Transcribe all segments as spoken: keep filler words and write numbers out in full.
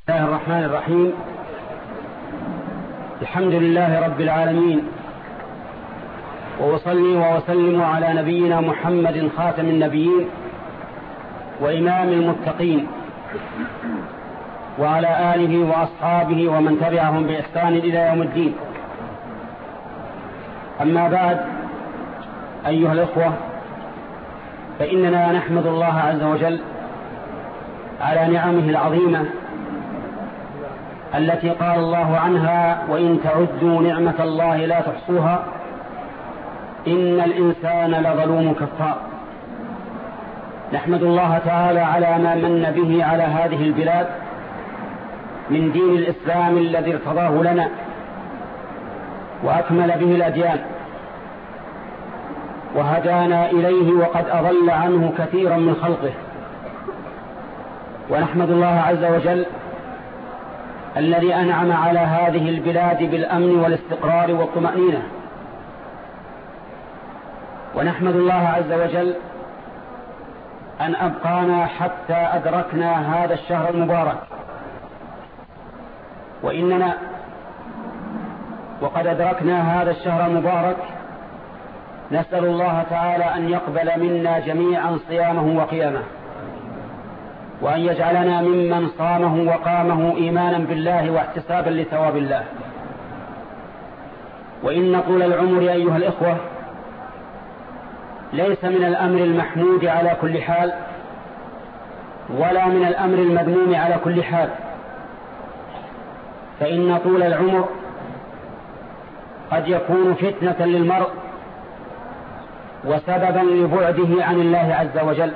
بسم الله الرحمن الرحيم. الحمد لله رب العالمين، وأصلي وأسلم على نبينا محمد خاتم النبيين وإمام المتقين، وعلى آله وأصحابه ومن تبعهم بإحسان إلى يوم الدين. أما بعد، أيها الأخوة، فإننا نحمد الله عز وجل على نعمه العظيمة التي قال الله عنها: وإن تعدوا نعمة الله لا تحصوها إن الإنسان لظلوم كفار. نحمد الله تعالى على ما من به على هذه البلاد من دين الإسلام الذي ارتضاه لنا وأكمل به الأديان وهدانا إليه، وقد أضل عنه كثيرا من خلقه. ونحمد الله عز وجل الذي أنعم على هذه البلاد بالأمن والاستقرار والطمأنينة. ونحمد الله عز وجل أن أبقانا حتى أدركنا هذا الشهر المبارك، وإننا وقد أدركنا هذا الشهر المبارك نسأل الله تعالى أن يقبل منا جميعا صيامه وقيامه، وأن يجعلنا ممن صامه وقامه إيمانا بالله واحتسابا لثواب الله. وإن طول العمر أيها الإخوة ليس من الأمر المحمود على كل حال، ولا من الأمر المذموم على كل حال، فإن طول العمر قد يكون فتنة للمرء وسببا لبعده عن الله عز وجل،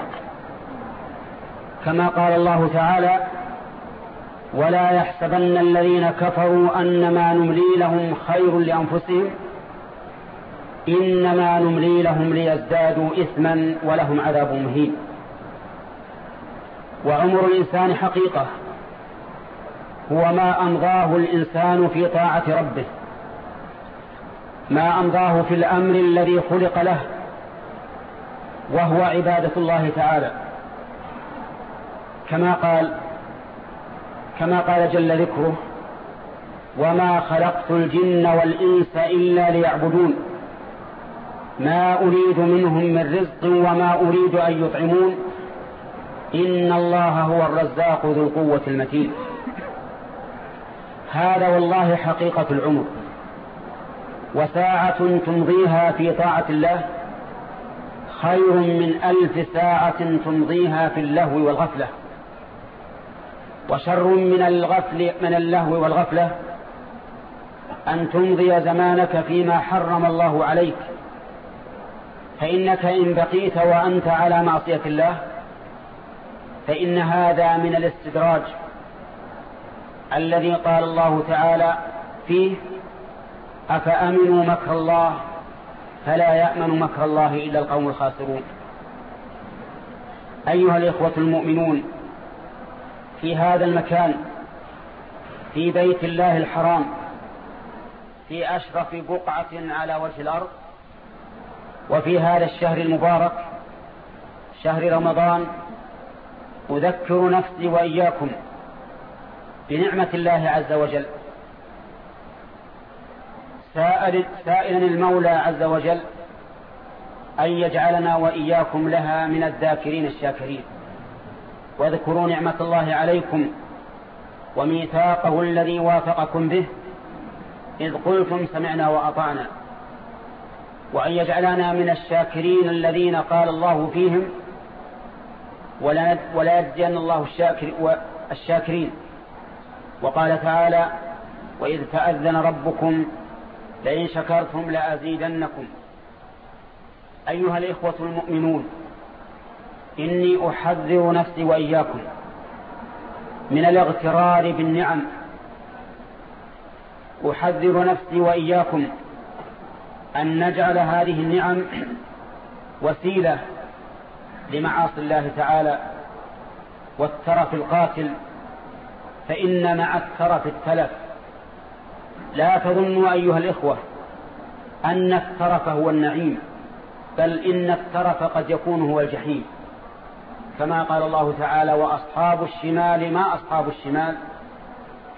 كما قال الله تعالى: ولا يحسبن الذين كفروا أنما نملي لهم خير لأنفسهم إنما نملي لهم ليزدادوا إثما ولهم عذاب مهين. وعمر الإنسان حقيقة هو ما أمضاه الإنسان في طاعة ربه، ما أمضاه في الأمر الذي خلق له، وهو عبادة الله تعالى، كما قال كما قال جل ذكره: وما خلقت الجن والإنس إلا ليعبدون ما أريد منهم من رزق وما أريد أن يطعمون إن الله هو الرزاق ذو القوة المتين. هذا والله حقيقة العمر، وساعة تمضيها في طاعة الله خير من ألف ساعة تمضيها في اللهو والغفلة. وشر من الغفل من اللهو والغفلة أن تمضي زمانك فيما حرم الله عليك، فإنك إن بقيت وأنت على معصية الله فإن هذا من الاستدراج الذي قال الله تعالى فيه: أفأمنوا مكر الله فلا يأمن مكر الله إلا القوم الخاسرون. أيها الإخوة المؤمنون، في هذا المكان، في بيت الله الحرام، في أشرف بقعة على وجه الأرض، وفي هذا الشهر المبارك شهر رمضان، أذكر نفسي وإياكم بنعمة الله عز وجل، سائل سائلا المولى عز وجل أن يجعلنا وإياكم لها من الذاكرين الشاكرين. واذكروا نعمة الله عليكم وميثاقه الذي وافقكم به إذ قلتم سمعنا وأطعنا، وأن يجعلنا من الشاكرين الذين قال الله فيهم: ولا يجزين الله الشاكرين. وقال تعالى: وإذ تأذن ربكم لئن شكرتم لأزيدنكم. أيها الإخوة المؤمنون، إني أحذر نفسي وإياكم من الاغترار بالنعم، أحذر نفسي وإياكم أن نجعل هذه النعم وسيلة لمعاصي الله تعالى والترف القاتل، فإن مع الترف التلف. لا تظنوا أيها الإخوة أن الترف هو النعيم، بل إن الترف قد يكون هو الجحيم، كما قال الله تعالى: وأصحاب الشمال ما أصحاب الشمال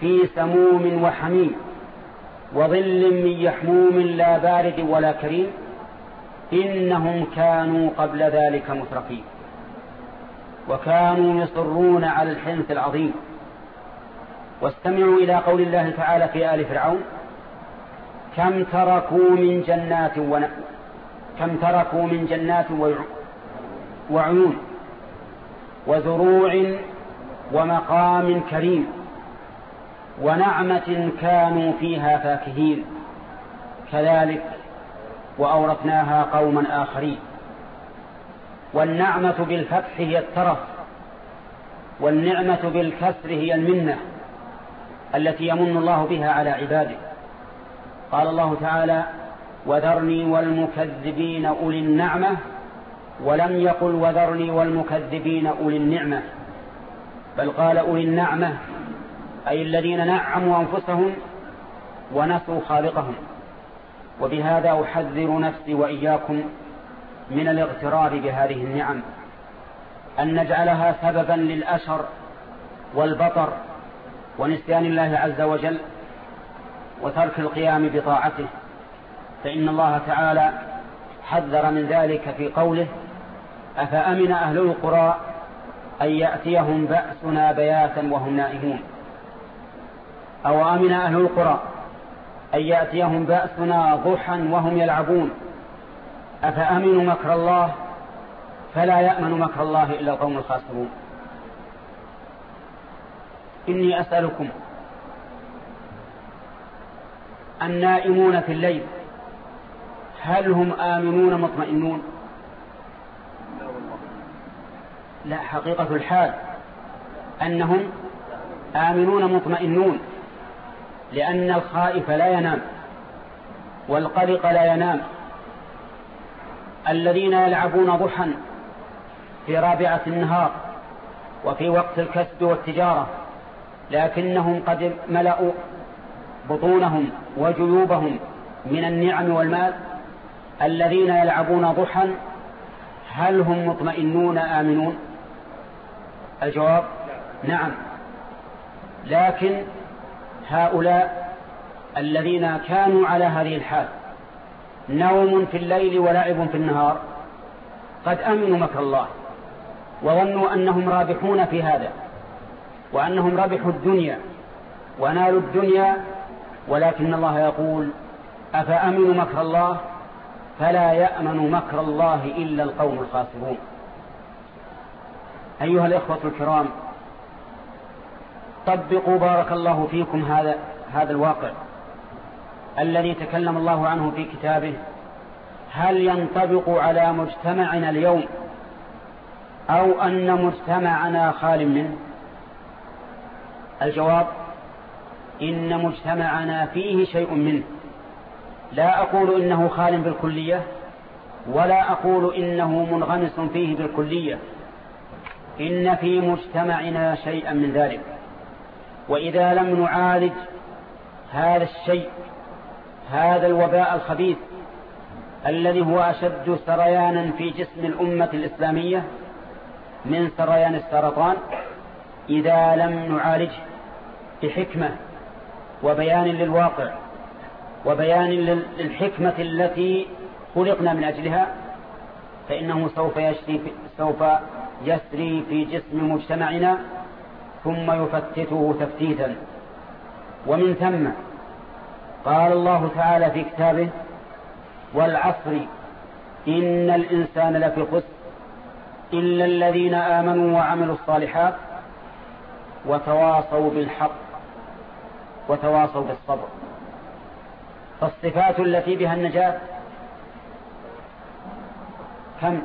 في سموم وحميم وظل من يحموم لا بارد ولا كريم إنهم كانوا قبل ذلك مترفين وكانوا يصرون على الحنث العظيم. واستمعوا إلى قول الله تعالى في آل فرعون كم تركوا من جنات ون... كم تركوا من جنات وعيون وزروع ومقام كريم ونعمة كانوا فيها فاكهين كذلك وأورثناها قوما آخرين. والنعمة بالفتح هي الترف والنعمة بالكسر هي المنة التي يمن الله بها على عباده. قال الله تعالى وذرني والمكذبين أولي النعمة ولم يقل وذرني والمكذبين أولي النعمة بل قال أولي النعمة أي الذين نعموا أنفسهم ونسوا خالقهم. وبهذا أحذر نفسي وإياكم من الاغترار بهذه النعم أن نجعلها سببا للأشر والبطر ونسيان الله عز وجل وترك القيام بطاعته، فإن الله تعالى حذر من ذلك في قوله أفأمن أهل القرى أن يأتيهم بأسنا بياتا وهم نائمون أو أمن أهل القرى أن يأتيهم بأسنا ضحى وهم يلعبون أفأمنوا مكر الله فلا يأمن مكر الله إلا القوم الخاسرون. إني أسألكم النائمون في الليل هل هم آمنون مطمئنون؟ لا، حقيقة الحال أنهم آمنون مطمئنون، لأن الخائف لا ينام والقلق لا ينام. الذين يلعبون ضحى في رابعة النهار وفي وقت الكسب والتجارة لكنهم قد ملأوا بطونهم وجيوبهم من النعم والمال، الذين يلعبون ضحى هل هم مطمئنون آمنون؟ الجواب نعم. لكن هؤلاء الذين كانوا على هذه الحال نوم في الليل ولعب في النهار قد أمنوا مكر الله وظنوا أنهم رابحون في هذا وأنهم ربحوا الدنيا ونالوا الدنيا، ولكن الله يقول أفأمنوا مكر الله فلا يأمن مكر الله إلا القوم الخاسرون. أيها الإخوة الكرام، طبقوا بارك الله فيكم هذا هذا الواقع الذي تكلم الله عنه في كتابه. هل ينطبق على مجتمعنا اليوم أو أن مجتمعنا خال منه؟ الجواب إن مجتمعنا فيه شيء منه. لا أقول إنه خال بالكلية ولا أقول إنه منغمس فيه بالكلية، إن في مجتمعنا شيئا من ذلك. وإذا لم نعالج هذا الشيء، هذا الوباء الخبيث الذي هو أشد سريانا في جسم الأمة الإسلامية من سريان السرطان، إذا لم نعالجه بحكمة وبيان للواقع وبيان للحكمة التي خلقنا من أجلها، فإنه سوف يسري في, سوف يسري في جسم مجتمعنا ثم يفتته تفتيتا. ومن ثم قال الله تعالى في كتابه والعصر إن الإنسان لفي خسر إلا الذين آمنوا وعملوا الصالحات وتواصوا بالحق وتواصوا بالصبر. فالصفات التي بها النجاة كم؟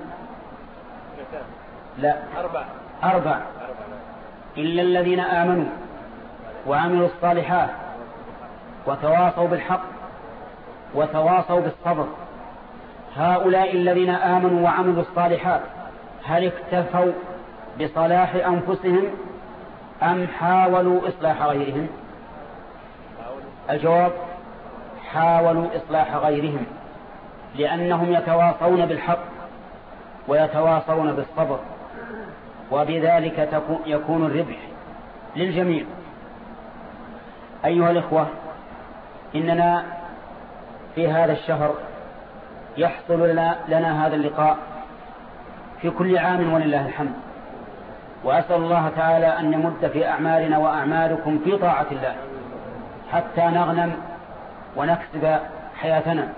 لا، أربع أربع إلا الذين آمنوا وعملوا الصالحات وتواصوا بالحق وتواصوا بالصبر. هؤلاء الذين آمنوا وعملوا الصالحات هل اكتفوا بصلاح أنفسهم أم حاولوا إصلاح غيرهم؟ الجواب حاولوا إصلاح غيرهم، لأنهم يتواصون بالحق ويتواصون بالصبر، وبذلك يكون الربح للجميع. أيها الإخوة، إننا في هذا الشهر يحصل لنا, لنا هذا اللقاء في كل عام ولله الحمد، وأسأل الله تعالى أن يمد في أعمالنا وأعمالكم في طاعة الله حتى نغنم ونكسب حياتنا.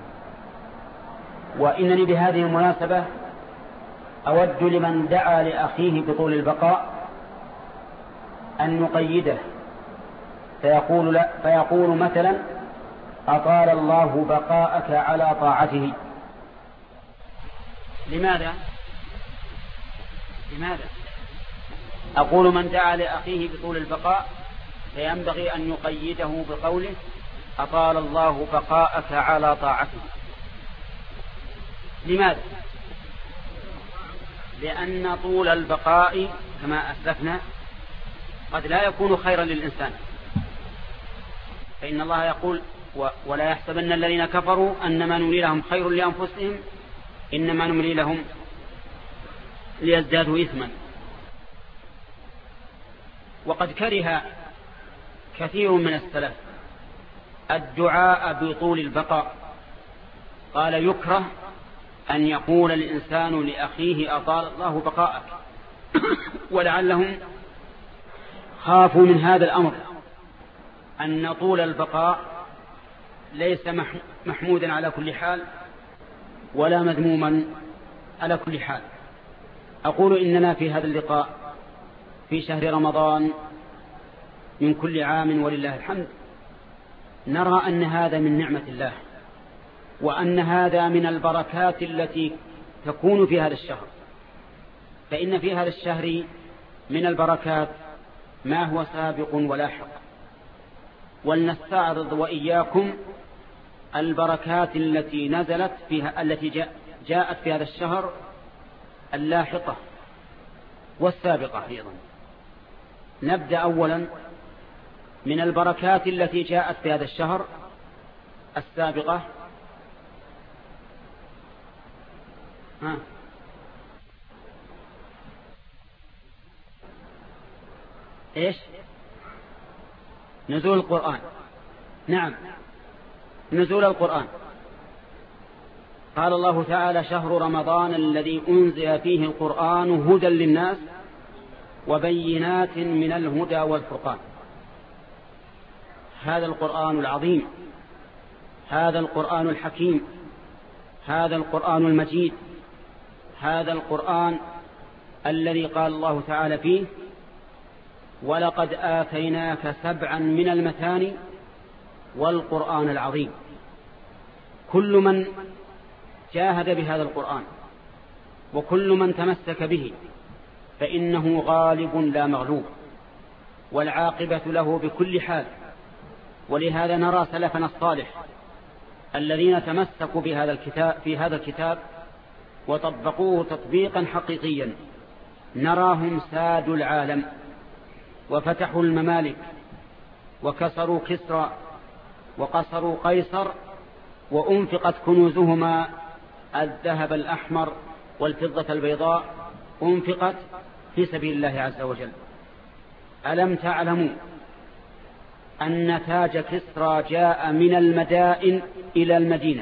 وإنني بهذه المناسبة أود لمن دعا لأخيه بطول البقاء أن يقيده فيقول, لا فيقول مثلا: أطال الله بقاءك على طاعته. لماذا؟ لماذا؟ أقول من دعا لأخيه بطول البقاء فينبغي أن يقيده بقوله: أطال الله بقاءك على طاعته. لماذا؟ لأن طول البقاء كما أسلفنا قد لا يكون خيرا للإنسان، فإن الله يقول: ولا يحسبن الذين كفروا أنما نملي لهم خير لأنفسهم إنما نملي لهم ليزدادوا إثما. وقد كره كثير من السلف الدعاء بطول البقاء، قال: يكره أن يقول الإنسان لأخيه أطال الله بقاءك. ولعلهم خافوا من هذا الأمر، أن طول البقاء ليس محمودا على كل حال ولا مذموما على كل حال. أقول إننا في هذا اللقاء في شهر رمضان من كل عام ولله الحمد نرى أن هذا من نعمة الله، وأن هذا من البركات التي تكون في هذا الشهر. فإن في هذا الشهر من البركات ما هو سابق ولاحق، ولنستعرض وإياكم البركات التي نزلت فيها التي جاءت في هذا الشهر اللاحقة والسابقة أيضا. نبدأ أولا من البركات التي جاءت في هذا الشهر السابقة. ها إيش؟ نزول القرآن. نعم، نزول القرآن. قال الله تعالى: شهر رمضان الذي أنزل فيه القرآن هدى للناس وبينات من الهدى والفرقان. هذا القرآن العظيم، هذا القرآن الحكيم، هذا القرآن المجيد، هذا القرآن الذي قال الله تعالى فيه: ولقد آتيناك سبعا من المثاني والقرآن العظيم. كل من جاهد بهذا القرآن وكل من تمسك به فإنه غالب لا مغلوب، والعاقبة له بكل حال. ولهذا نرى سلفنا الصالح الذين تمسكوا بهذا الكتاب في هذا الكتاب وطبقوه تطبيقا حقيقيا، نراهم سادوا العالم وفتحوا الممالك وكسروا كسرى وقصروا قيصر، وأنفقت كنوزهما الذهب الأحمر والفضة البيضاء أنفقت في سبيل الله عز وجل. ألم تعلموا أن تاج كسرى جاء من المدائن إلى المدينة؟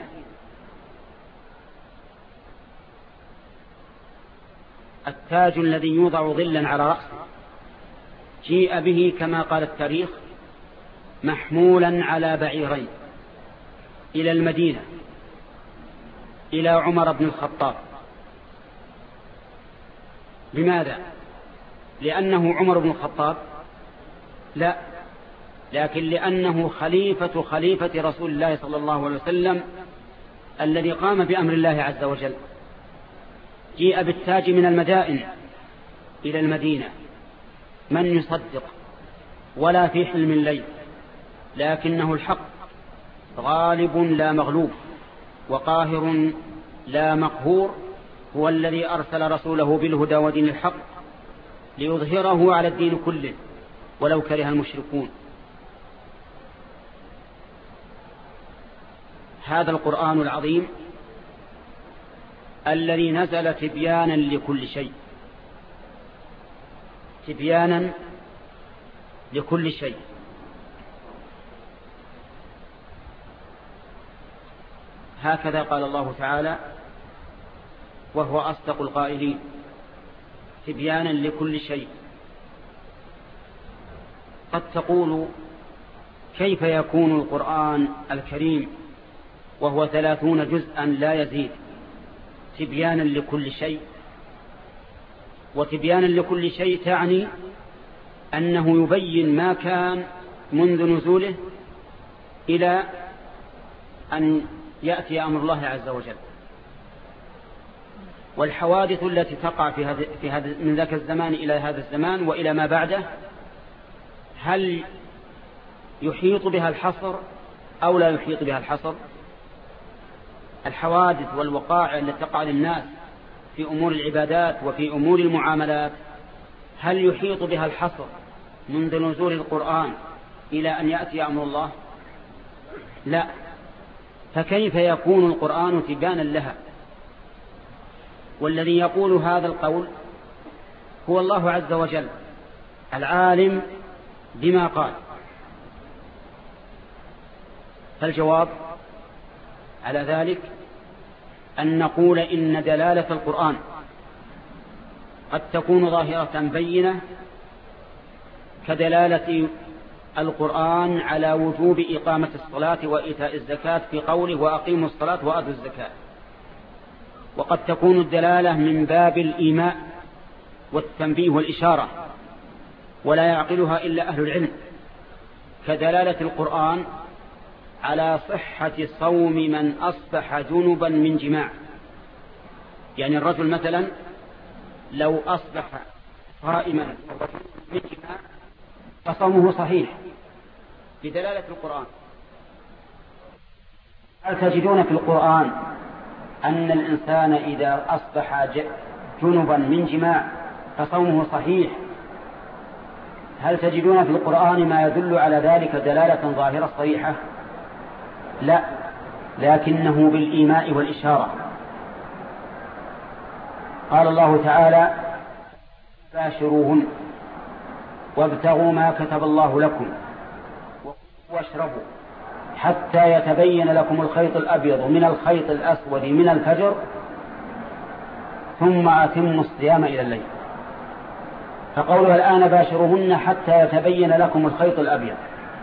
التاج الذي يوضع ظلا على رأسه جيء به كما قال التاريخ محمولا على بعيرين إلى المدينة إلى عمر بن الخطاب. لماذا؟ لأنه عمر بن الخطاب؟ لا، لكن لأنه خليفة خليفة رسول الله صلى الله عليه وسلم الذي قام بأمر الله عز وجل. جيء بالتاج من المدائن إلى المدينة. من يصدق؟ ولا في حلم الليل، لكنه الحق، غالب لا مغلوب، وقاهر لا مقهور. هو الذي أرسل رسوله بالهدى ودين الحق ليظهره على الدين كله ولو كره المشركون. هذا القرآن العظيم الذي نزل تبيانا لكل شيء، تبيانا لكل شيء، هكذا قال الله تعالى وهو أصدق القائلين تبيانا لكل شيء. قد تقول كيف يكون القرآن الكريم وهو ثلاثون جزءا لا يزيد تبيانا لكل شيء؟ وتبيانا لكل شيء تعني أنه يبين ما كان منذ نزوله إلى أن يأتي أمر الله عز وجل. والحوادث التي تقع في هذا في هذا من ذاك الزمان إلى هذا الزمان وإلى ما بعده هل يحيط بها الحصر أو لا يحيط بها الحصر؟ الحوادث والوقائع التي تقع للناس في أمور العبادات وفي أمور المعاملات هل يحيط بها الحصر منذ نزول القرآن إلى أن يأتي أمر الله؟ لا. فكيف يكون القرآن تبيانا لها؟ والذي يقول هذا القول هو الله عز وجل العالم بما قال. فالجواب على ذلك أن نقول إن دلالة القرآن قد تكون ظاهرة بينة كدلالة القرآن على وجوب إقامة الصلاة وإيتاء الزكاة في قوله وأقيموا الصلاة وآتوا الزكاة. وقد تكون الدلالة من باب الإيماء والتنبيه والإشارة ولا يعقلها إلا أهل العلم كدلالة القرآن على صحة صوم من أصبح جنبا من جماع. يعني الرجل مثلا لو أصبح صائما من جماع فصومه صحيح بدلالة القرآن. هل تجدون في القرآن أن الإنسان إذا أصبح جنبا من جماع فصومه صحيح؟ هل تجدون في القرآن ما يدل على ذلك دلالة ظاهرة صريحة؟ لا، لكنه بالإيماء والإشارة. قال الله تعالى باشروهن وابتغوا ما كتب الله لكم واشربوا حتى يتبين لكم الخيط الأبيض من الخيط الأسود من الفجر ثم أتموا الصيام إلى الليل. فقولها الآن باشروهن حتى يتبين لكم الخيط الأبيض.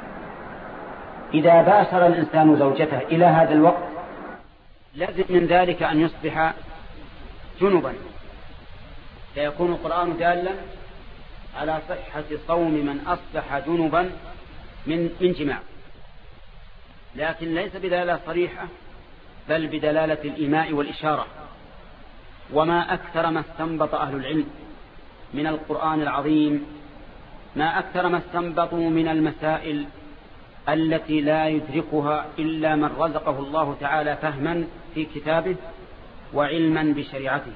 إذا باشر الإنسان زوجته إلى هذا الوقت لازم من ذلك أن يصبح جنبا، فيكون القرآن دالا على صحة صوم من أصبح جنبا من من جماع، لكن ليس بدلالة صريحة بل بدلالة الإيماء والإشارة. وما أكثر ما استنبط أهل العلم من القرآن العظيم، ما أكثر ما استنبطوا من المسائل التي لا يدركها إلا من رزقه الله تعالى فهما في كتابه وعلما بشريعته.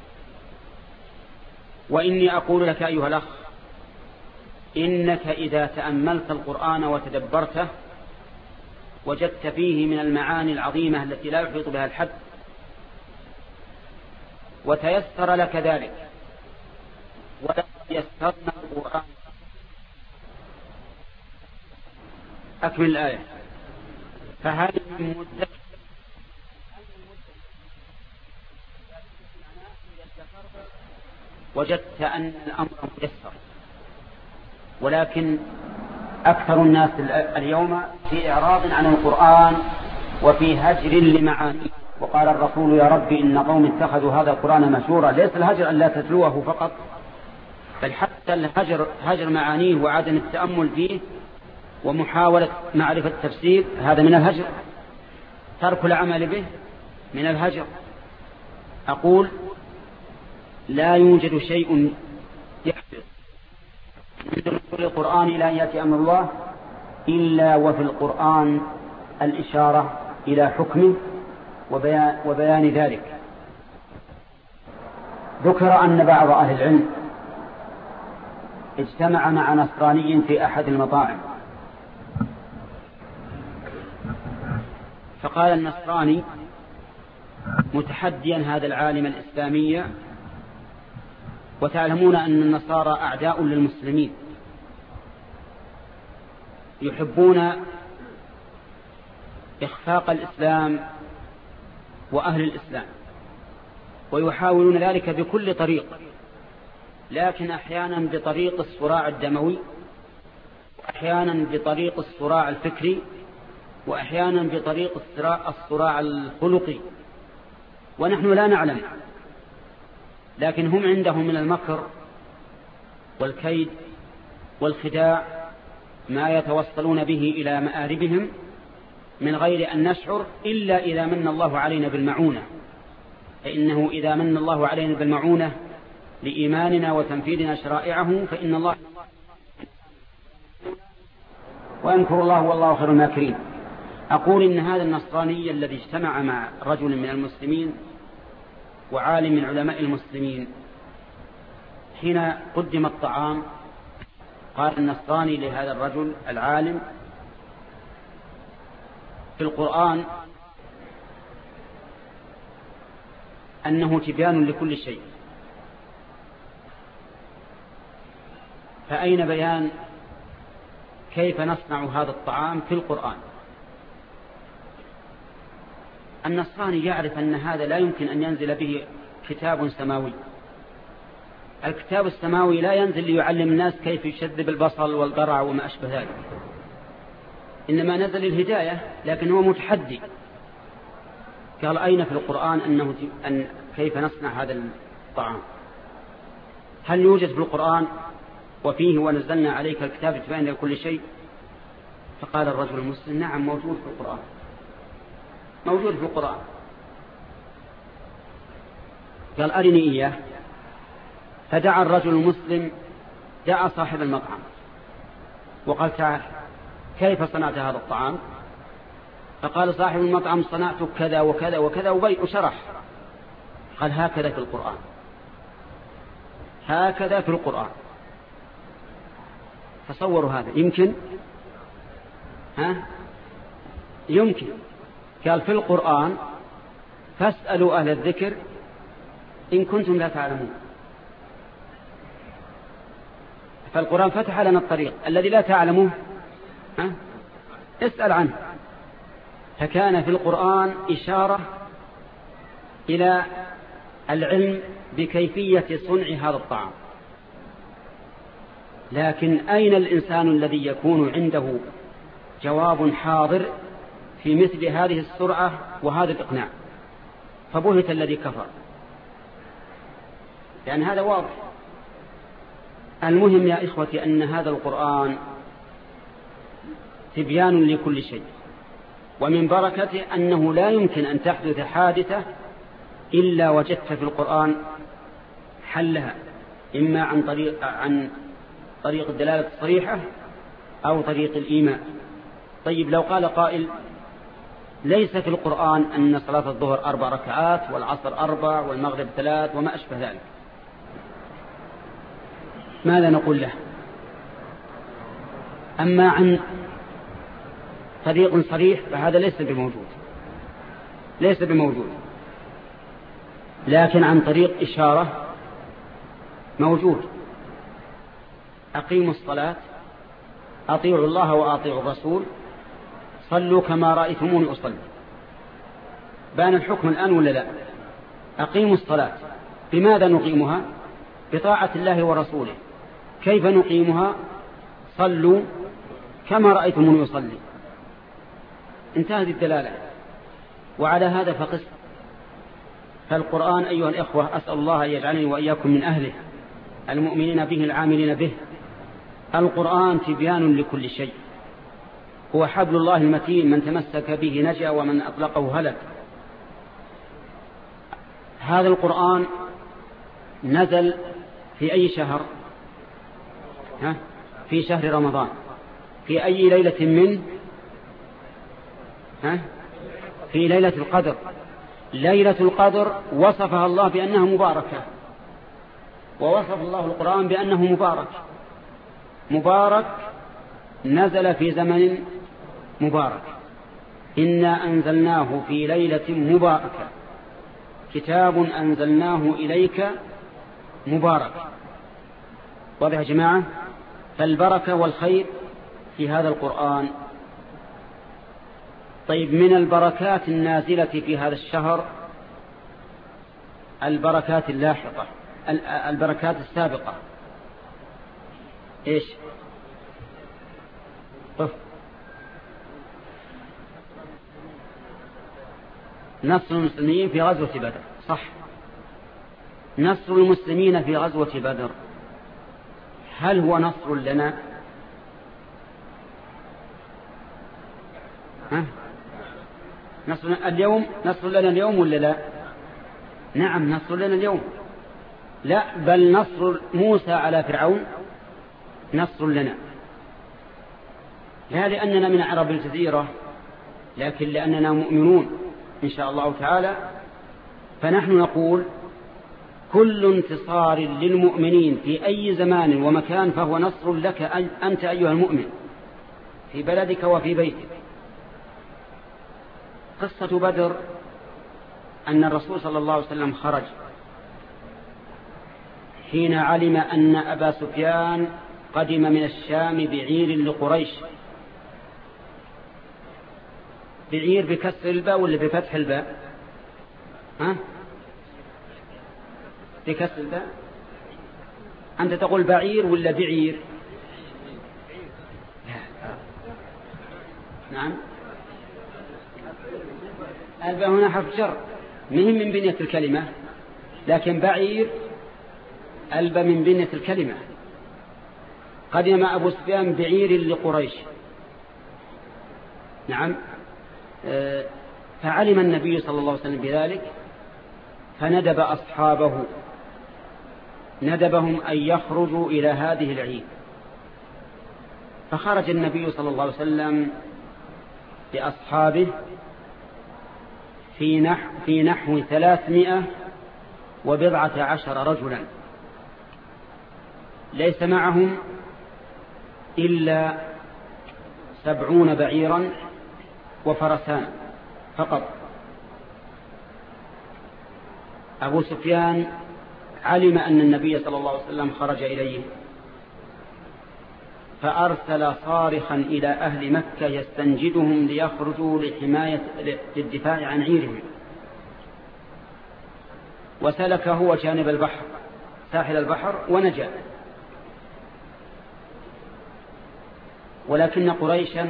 وإني أقول لك أيها الأخ إنك إذا تأملت القرآن وتدبرته وجدت فيه من المعاني العظيمة التي لا يحيط بها الحد، وتيسر لك ذلك ولا يسرنا القرآن. أكمل الآية. فهل من مدة وجدت أن الأمر ميسر، ولكن أكثر الناس اليوم في إعراض عن القرآن وفي هجر لمعانيه. وقال الرسول يا ربي إن قوم اتخذوا هذا القرآن مشهورا. ليس الهجر أن لا تتلوه فقط، بل حتى الهجر هجر معانيه وعدم التأمل فيه ومحاولة معرفة التفسير، هذا من الهجر. ترك العمل به من الهجر. أقول لا يوجد شيء يحدث من دخول القرآن إلى أن يأتي أمر الله إلا وفي القرآن الإشارة إلى حكمه وبيان, وبيان ذلك. ذكر أن بعض أهل العلم اجتمع مع نصراني في أحد المطاعم، فقال النصراني متحديا هذا العالم الإسلامي: وتعلمون أن النصارى أعداء للمسلمين، يحبون إخفاق الإسلام وأهل الإسلام، ويحاولون ذلك بكل طريق، لكن أحيانا بطريق الصراع الدموي، وأحيانا بطريق الصراع الفكري، وأحيانا بطريق الصراع, الصراع الخلقي، ونحن لا نعلم، لكن هم عندهم من المكر والكيد والخداع ما يتوصلون به إلى مآربهم من غير أن نشعر، إلا إذا من الله علينا بالمعونة. فإنه إذا من الله علينا بالمعونة لإيماننا وتنفيذنا شرائعه فإن الله ويمكر الله والله خير الماكرين. أقول إن هذا النصراني الذي اجتمع مع رجل من المسلمين وعالم من علماء المسلمين، حين قدم الطعام قال النصراني لهذا الرجل العالم: في القرآن أنه تبيان لكل شيء، فأين بيان كيف نصنع هذا الطعام في القرآن؟ النصراني يعرف أن هذا لا يمكن أن ينزل به كتاب سماوي. الكتاب السماوي لا ينزل ليعلم الناس كيف يشذب البصل والقرع وما أشبه ذلك، إنما نزل الهداية، لكن هو متحدي. قال: أين في القرآن أنه أن كيف نصنع هذا الطعام؟ هل يوجد في القرآن وفيه ونزلنا عليك الكتاب تبين لكل شيء؟ فقال الرجل المسلم: نعم، موجود في القرآن، موجود في القرآن. قال: أرني إياه. فدعا الرجل المسلم، دعا صاحب المطعم وقال: تعال، كيف صنعت هذا الطعام؟ فقال صاحب المطعم: صنعت كذا وكذا وكذا وشرح. قال: هكذا في القرآن، هكذا في القرآن. تصوروا هذا يمكن؟ ها؟ يمكن. قال: في القرآن فاسألوا أهل الذكر إن كنتم لا تعلمون. فالقرآن فتح لنا الطريق، الذي لا تعلمه ها؟ اسأل عنه. فكان في القرآن إشارة إلى العلم بكيفية صنع هذا الطعام. لكن أين الإنسان الذي يكون عنده جواب حاضر في مثل هذه السرعة وهذا الإقناع؟ فبهت الذي كفر، لأن هذا واضح. المهم يا إخوتي أن هذا القرآن تبيان لكل شيء، ومن بركته أنه لا يمكن أن تحدث حادثة إلا وجدت في القرآن حلها، إما عن طريق عن طريق الدلالة الصريحة أو طريق الإيمان. طيب، لو قال قائل: ليس في القرآن أن صلاة الظهر أربع ركعات والعصر أربع والمغرب ثلاث وما أشبه ذلك، ماذا نقول له؟ أما عن طريق صريح فهذا ليس بموجود، ليس بموجود، لكن عن طريق إشارة موجود. أقيموا الصلاة، أطيعوا الله وأطيعوا الرسول، صلوا كما رأيتموني أصلي. بان الحكم الآن ولا لا؟ أقيموا الصلاة، بماذا نقيمها؟ بطاعة الله ورسوله. كيف نقيمها؟ صلوا كما رأيتموني أصلي. انتهت الدلالة. وعلى هذا فقس. فالقرآن أيها الإخوة، أسأل الله أن يجعلني وإياكم من أهله المؤمنين به العاملين به. القرآن تبيان لكل شيء، هو حبل الله المتين، من تمسك به نجا ومن أطلقه هلك. هذا القرآن نزل في أي شهر؟ ها؟ في شهر رمضان. في أي ليلة منه؟ ها؟ في ليلة القدر. ليلة القدر وصفها الله بأنها مباركة، ووصف الله القرآن بأنه مبارك. مبارك نزل في زمن مبارك. إنا أنزلناه في ليلة مباركة، كتاب أنزلناه إليك مبارك. واضح يا جماعة؟ فالبركة والخير في هذا القرآن طيب، من البركات النازلة في هذا الشهر البركات اللاحقة، البركات السابقة إيش؟ طف. نصر المسلمين في غزوة بدر، صح. نصر المسلمين في غزوة بدر هل هو نصر لنا؟ ها؟ نصر اليوم، نصر لنا اليوم ولا لا؟ نعم، نصر لنا اليوم. لا، بل نصر موسى على فرعون نصر لنا، لا لأننا من عرب الجزيرة، لكن لأننا مؤمنون إن شاء الله تعالى. فنحن نقول كل انتصار للمؤمنين في أي زمان ومكان فهو نصر لك أنت أيها المؤمن في بلدك وفي بيتك. قصة بدر أن الرسول صلى الله عليه وسلم خرج حين علم أن أبا سفيان قدم من الشام بعير لقريش. بعير بكسر الباء ولا بفتح الباء؟ ها؟ بكسر الباء. أنت تقول بعير ولا بعير؟ نعم، الباء هنا حرف جر مهم من بنية الكلمة، لكن بعير الباء من بنية الكلمة. قدم أبو سفيان بعير لقريش، نعم. فعلم النبي صلى الله عليه وسلم بذلك فندب أصحابه، ندبهم أن يخرجوا إلى هذه العير. فخرج النبي صلى الله عليه وسلم بأصحابه في نحو, في نحو ثلاثمائة وبضعة عشر رجلا، ليس معهم إلا سبعون بعيرا وفرسان فقط. أبو سفيان علم أن النبي صلى الله عليه وسلم خرج إليه فأرسل صارخا إلى أهل مكة يستنجدهم ليخرجوا لحماية للدفاع عن عيرهم، وسلك هو جانب البحر ساحل البحر ونجا. ولكن قريشا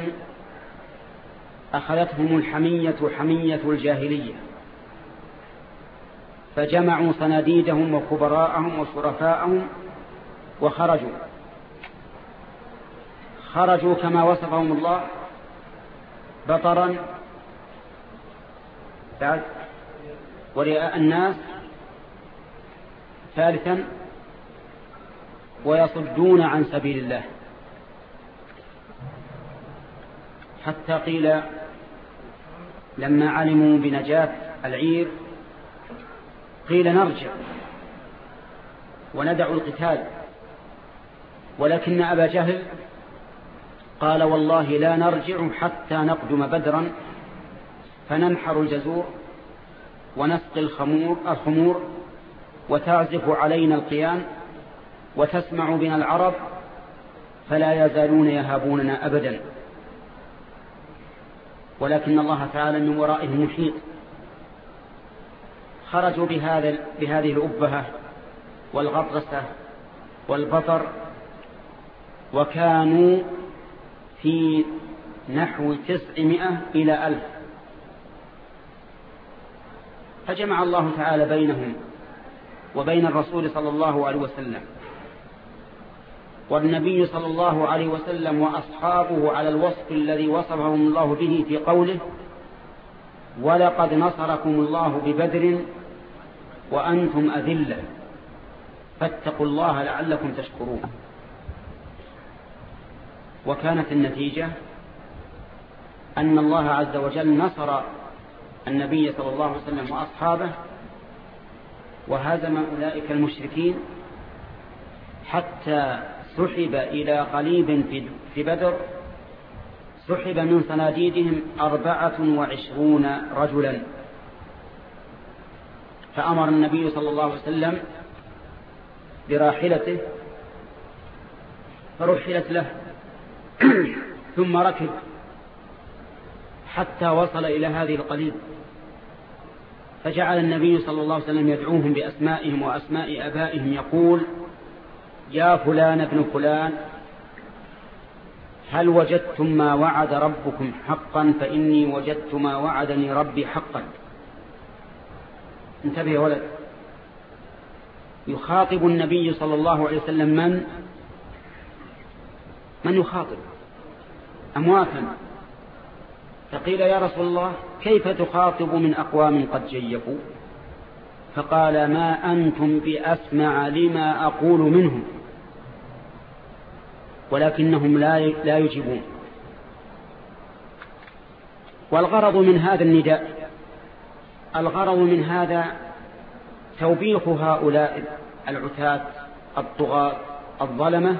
أخذتهم الحمية حمية الجاهلية، فجمعوا صناديدهم وكبراءهم وشرفاءهم وخرجوا خرجوا كما وصفهم الله بطرا ورئاء الناس، ثالثا ويصدون عن سبيل الله، حتى قيل لما علموا بنجاة العير قيل نرجع وندع القتال، ولكن أبا جهل قال والله لا نرجع حتى نقدم بدرا فننحر الجزور ونسقي الخمور, الخمور وتعزف علينا القيان وتسمع بنا العرب فلا يزالون يهابوننا أبدا. ولكن الله تعالى من ورائهم محيط. خرجوا بهذا بهذه الأبهة والغطرسة والبطر، وكانوا في نحو تسعمائة إلى ألف، فجمع الله تعالى بينهم وبين الرسول صلى الله عليه وسلم، والنبي صلى الله عليه وسلم وأصحابه على الوصف الذي وصفهم الله به في قوله ولقد نصركم الله ببدر وأنتم أذلة فاتقوا الله لعلكم تشكرون. وكانت النتيجة أن الله عز وجل نصر النبي صلى الله عليه وسلم وأصحابه وهزم أولئك المشركين، حتى سحب إلى قليب في بدر سحب من صناديدهم أربعة وعشرون رجلا، فأمر النبي صلى الله عليه وسلم براحلته فرحلت له ثم ركب حتى وصل إلى هذه القليل، فجعل النبي صلى الله عليه وسلم يدعوهم بأسمائهم وأسماء أبائهم، يقول: يا فلان ابن فلان، هل وجدتم ما وعد ربكم حقا؟ فإني وجدت ما وعدني ربي حقا. انتبه يا ولد، يخاطب النبي صلى الله عليه وسلم من من يخاطب؟ أمواتا. فقيل: يا رسول الله، كيف تخاطب من أقوام قد جيفوا؟ فقال: ما أنتم بأسمع لما أقول منهم، ولكنهم لا يجيبون. والغرض من هذا النداء، الغرض من هذا توبيخ هؤلاء العتاة الطغاة الظلمة،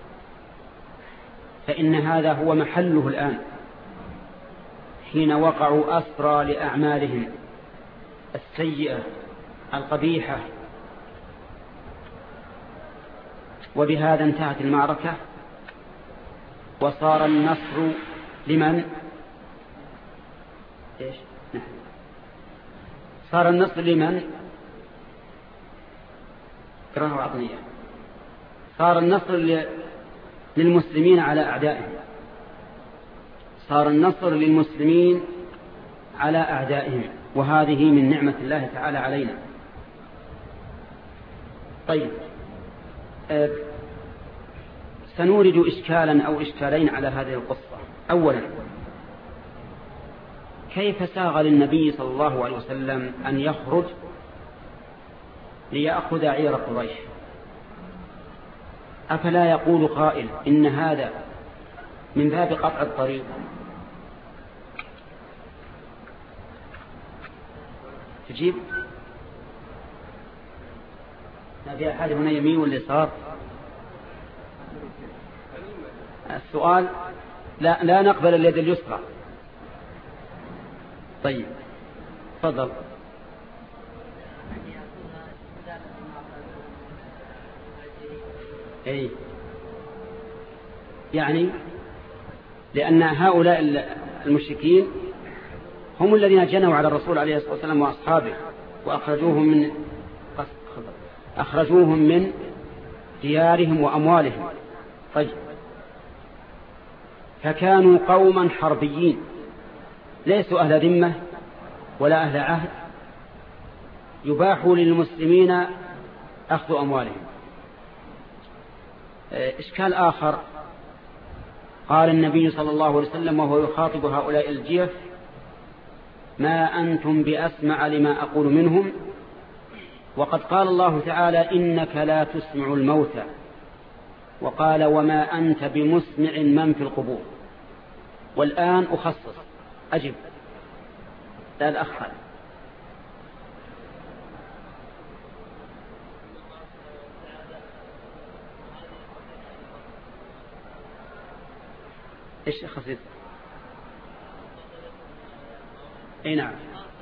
فإن هذا هو محله الآن حين وقعوا أسرى لأعمالهم السيئة القبيحة. وبهذا انتهت المعركة، وصار النصر لمن؟ إيش؟ نعم. صار النصر لمن؟ كرهه عطنية. صار النصر للمسلمين على أعدائهم، صار النصر للمسلمين على أعدائهم، وهذه من نعمة الله تعالى علينا. طيب، أه سنورد إشكالا أو إشكالين على هذه القصة. أولا، كيف ساغ للنبي صلى الله عليه وسلم أن يخرج ليأخذ عير قريش؟ أفلا يقول قائل إن هذا من باب قطع الطريق؟ تجيب؟ لا في أحد هنا يمين واليسار؟ السؤال لا, لا نقبل اليد اليسرى. طيب تفضل. أي يعني لأن هؤلاء المشركين هم الذين جنوا على الرسول عليه الصلاة والسلام وأصحابه وأخرجوهم من أخرجوهم من ديارهم وأموالهم. طيب، فكانوا قوما حربيين، ليسوا أهل ذمة ولا أهل عهد، يباح للمسلمين أخذ أموالهم. إشكال آخر، قال النبي صلى الله عليه وسلم وهو يخاطب هؤلاء الجيف: ما أنتم بأسمع لما أقول منهم، وقد قال الله تعالى: إنك لا تسمع الموتى، وقال: وما أنت بمسمع من في القبور. والآن أخصص، أجب. لا الأخر. إيش خصيص؟ أي نعم.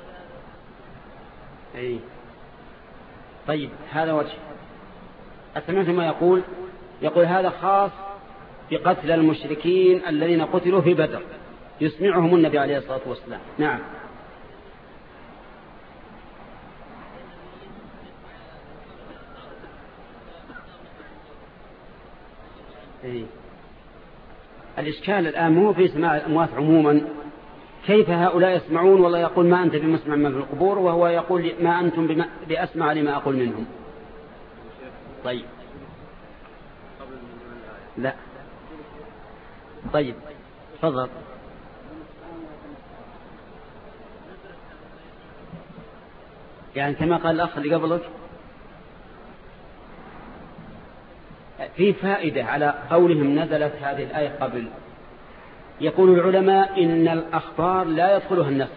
أي طيب، هذا وجه. أسمعت ما يقول يقول هذا خاص بقتل المشركين الذين قتلوا في بدر، يسمعهم النبي عليه الصلاة والسلام. نعم. أي. الإشكال الآن مو في سماع الأموات عموما، كيف هؤلاء يسمعون والله يقول ما أنت بمسمع من في القبور، وهو يقول ما أنتم بأسمع لما أقول منهم. طيب لا. طيب تفضل. يعني كما قال الأخ اللي قبلك، في فائدة على قولهم نزلت هذه الآية قبل. يقول العلماء إن الأخبار لا يدخلها النص،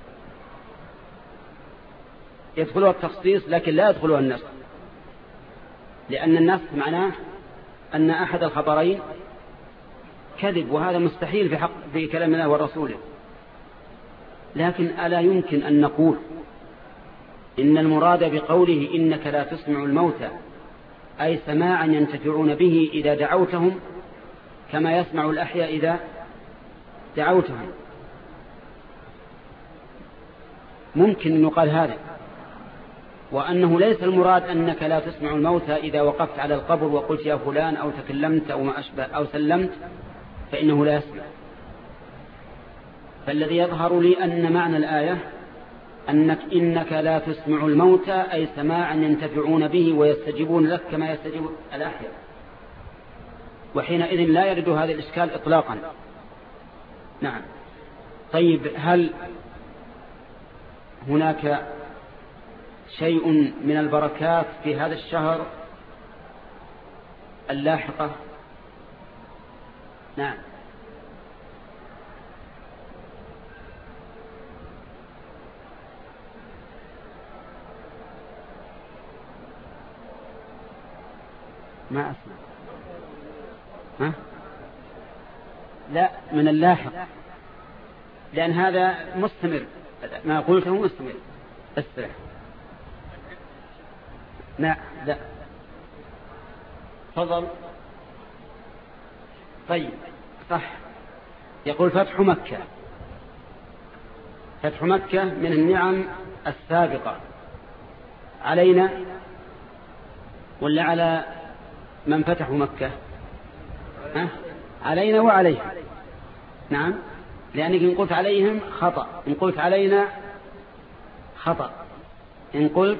يدخلها التخصيص لكن لا يدخلها النص، لأن النص معناه أن أحد الخبرين كذب، وهذا مستحيل في حق في كلام الله ورسوله. لكن ألا يمكن أن نقول إن المراد بقوله إنك لا تسمع الموتى أي سماعا ينتفعون به إذا دعوتهم كما يسمع الأحياء إذا دعوتهم؟ ممكن أن يقال هذا، وأنه ليس المراد أنك لا تسمع الموتى إذا وقفت على القبر وقلت يا فلان أو تكلمت أو ما أشبه أو سلمت فإنه لا يسمع. فالذي يظهر لي أن معنى الآية أنك إنك لا تسمع الموتى أي سماعا ينتفعون به ويستجيبون لك كما يستجيب الأحياء، وحينئذ لا يرد هذا الإشكال إطلاقا. نعم. طيب، هل هناك شيء من البركات في هذا الشهر اللاحقة؟ نعم. ما أسمع. ها؟ لا، من اللاحق، لأن هذا مستمر، ما قلته مستمر. استرح. لا لا، تفضل. طيب، صح. يقول فتح مكة. فتح مكة من النعم السابقة علينا ولا على من فتحوا مكة؟ ها؟ علينا وعليهم. نعم، لأنك إن قلت عليهم خطأ، إن قلت علينا خطأ، إن قلت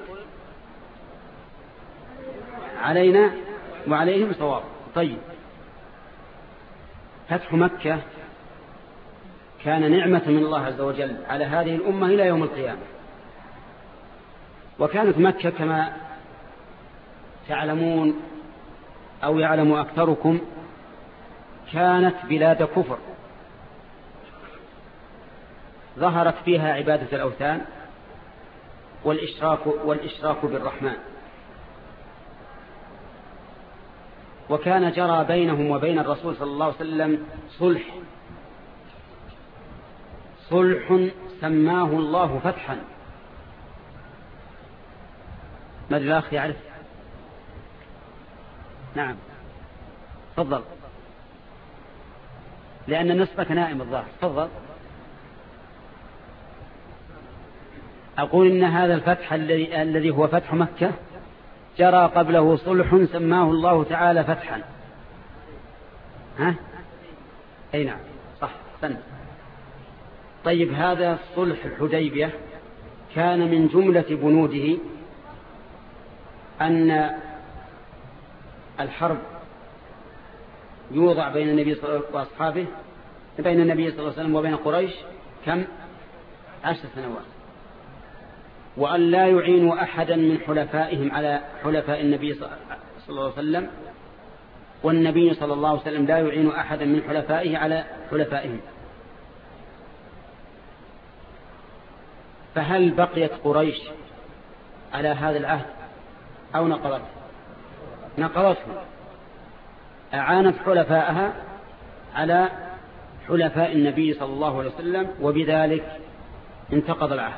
علينا وعليهم صواب. طيب، فتح مكة كان نعمة من الله عز وجل على هذه الأمة إلى يوم القيامة. وكانت مكة كما تعلمون أو يعلم أكثركم كانت بلاد كفر، ظهرت فيها عبادة الأوثان والإشراك, والإشراك بالرحمن، وكان جرى بينهم وبين الرسول صلى الله عليه وسلم صلح صلح سماه الله فتحا. ماذا الأخ يعرف؟ نعم، تفضل، لأن نصفك نائم الظاهر. تفضل. أقول إن هذا الفتح الذي الذي هو فتح مكة جرى قبله صلح سماه الله تعالى فتحا. ها؟ أي نعم، صح، سنة. طيب، هذا صلح الحديبية كان من جملة بنوده أن الحرب يوضع بين النبي صلى الله عليه وسلم وأصحابه، بين النبي صلى الله عليه وسلم وبين قريش كم؟ عشر سنوات، وأن لا يعينوا أحدا من حلفائهم على حلفاء النبي صلى الله عليه وسلم، والنبي صلى الله عليه وسلم لا يعين أحدا من حلفائه على حلفائهم. فهل بقيت قريش على هذا العهد أو نقضته؟ نقضته، أعانت حلفائها على حلفاء النبي صلى الله عليه وسلم، وبذلك انتقض العهد.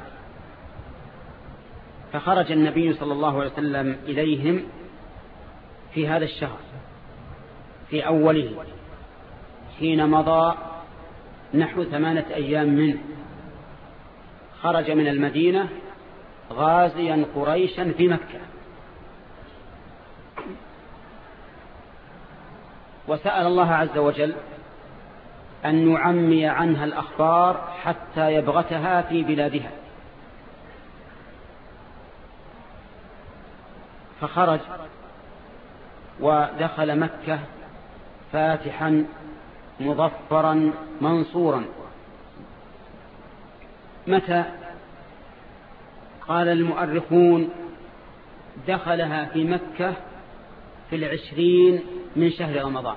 فخرج النبي صلى الله عليه وسلم إليهم في هذا الشهر في أوله، حين مضى نحو ثمانية أيام منه، خرج من المدينة غازيا قريشا في مكة، وسأل الله عز وجل أن يعمي عنها الأخبار حتى يبغتها في بلادها. فخرج ودخل مكة فاتحا مظفرا منصورا. متى؟ قال المؤرخون دخلها في مكة في العشرين من شهر رمضان،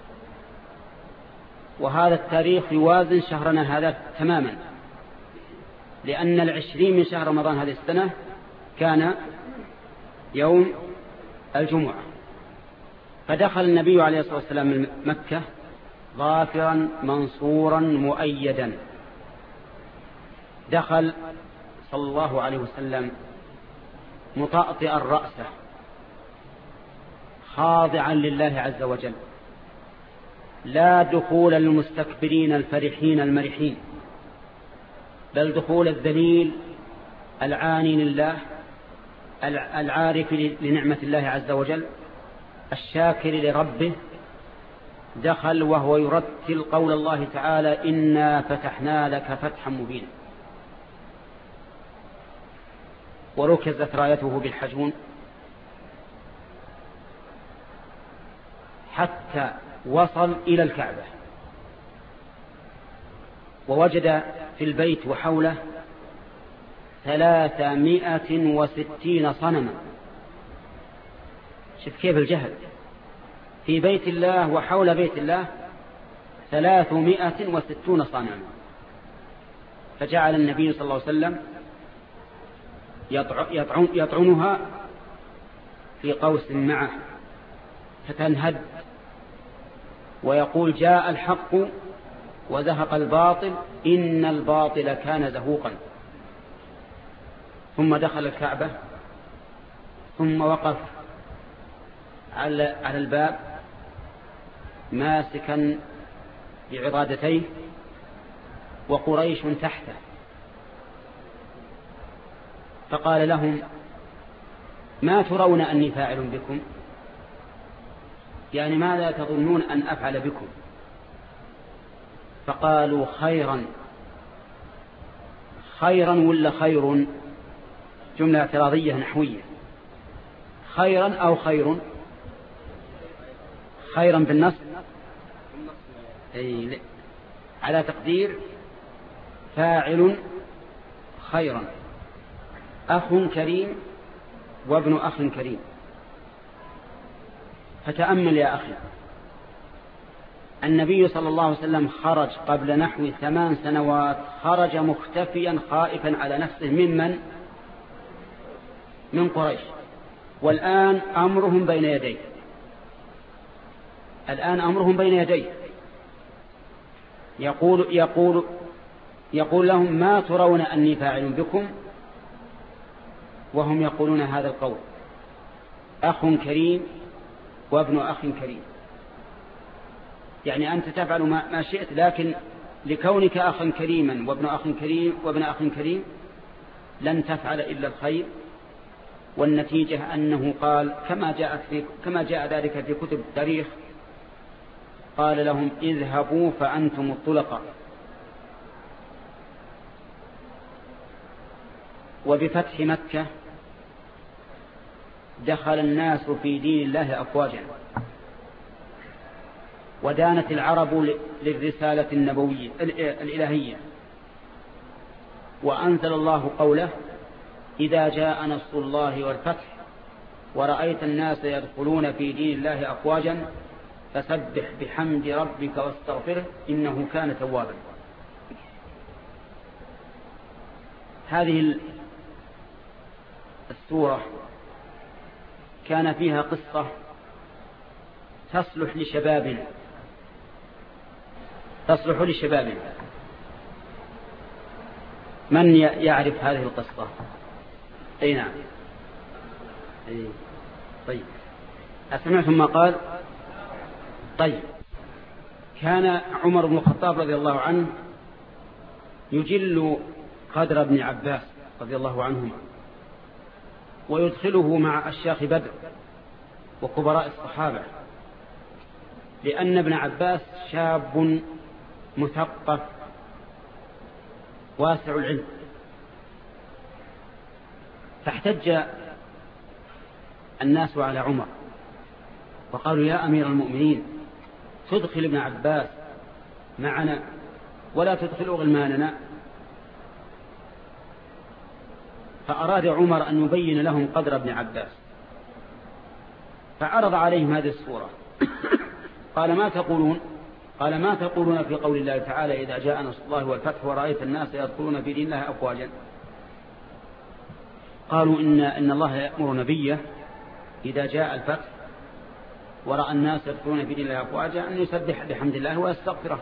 وهذا التاريخ يوازن شهرنا هذا تماما، لأن العشرين من شهر رمضان هذه السنة كان يوم الجمعة. فدخل النبي عليه الصلاة والسلام مكة ظافرا منصورا مؤيدا. دخل صلى الله عليه وسلم مطأطئا رأسه خاضعا لله عز وجل، لا دخول المستكبرين الفرحين المرحين، بل دخول الذليل العاني لله العارف لنعمة الله عز وجل الشاكر لربه دخل وهو يرتل قول الله تعالى إنا فتحنا لك فتحا مبينا. وركزت رايته بالحجون حتى وصل إلى الكعبة، ووجد في البيت وحوله ثلاثمائة وستين صنما. شوف كيف الجهل، في بيت الله وحول بيت الله ثلاثمائة وستون صنما. فجعل النبي صلى الله عليه وسلم يطعن يطعنها في قوس معه فتنهد، ويقول جاء الحق وزهق الباطل إن الباطل كان زهوقا. ثم دخل الكعبة، ثم وقف على على الباب ماسكا بعضادتيه وقريش تحته، فقال لهم ما ترون أني فاعل بكم؟ يعني ماذا تظنون أن أفعل بكم؟ فقالوا خيرا. خيرا ولا خير؟ جملة اعتراضية نحوية. خيرا أو خير؟ خيرا بالنص أي على تقدير فاعل خيرا، أخ كريم وابن أخ كريم. فتأمل يا أخي، النبي صلى الله عليه وسلم خرج قبل نحو ثمان سنوات، خرج مختفيا خائفا على نفسه ممن؟ من قريش. والآن أمرهم بين يديه، الآن أمرهم بين يديه. يقول, يقول, يقول لهم ما ترون أني فاعل بكم؟ وهم يقولون هذا القول، أخ كريم وابن أخ كريم. يعني أنت تفعل ما شئت، لكن لكونك أخا كريما وابن أخ كريم وابن أخ كريم لن تفعل إلا الخير. والنتيجة أنه قال كما جاءت في كما جاء ذلك في كتب التاريخ، قال لهم اذهبوا فأنتم الطلقاء. وبفتح مكة دخل الناس في دين الله أفواجا، ودانت العرب للرسالة النبوية الإلهية، وأنزل الله قوله إذا جاء نصر الله والفتح ورأيت الناس يدخلون في دين الله أفواجا فسبح بحمد ربك واستغفره إنه كان توابا. هذه السورة كان فيها قصة تصلح لشبابنا تصلح لشبابنا من يعرف هذه القصة؟ أي نعم. أي. طيب أسمعتم ما قال؟ طيب كان عمر بن الخطاب رضي الله عنه يجل قدر ابن عباس رضي الله عنهما، ويدخله مع أشياخ بدر وكبراء الصحابة، لأن ابن عباس شاب مثقف واسع العلم. فاحتج الناس على عمر وقالوا يا أمير المؤمنين تدخل ابن عباس معنا ولا تدخل غلماننا. فأراد عمر أن يبين لهم قدر ابن عباس، فعرض عليهم هذه الصورة. قال ما تقولون؟ قال ما تقولون في قول الله تعالى إذا جاء نصر الله والفتح ورأيت الناس يدخلون في دين الله أفواجا؟ قالوا إن, إن الله يأمر نبيه إذا جاء الفتح ورأى الناس يدخلون في دين الله أفواجا أن يسبح بحمد الله ويستغفره.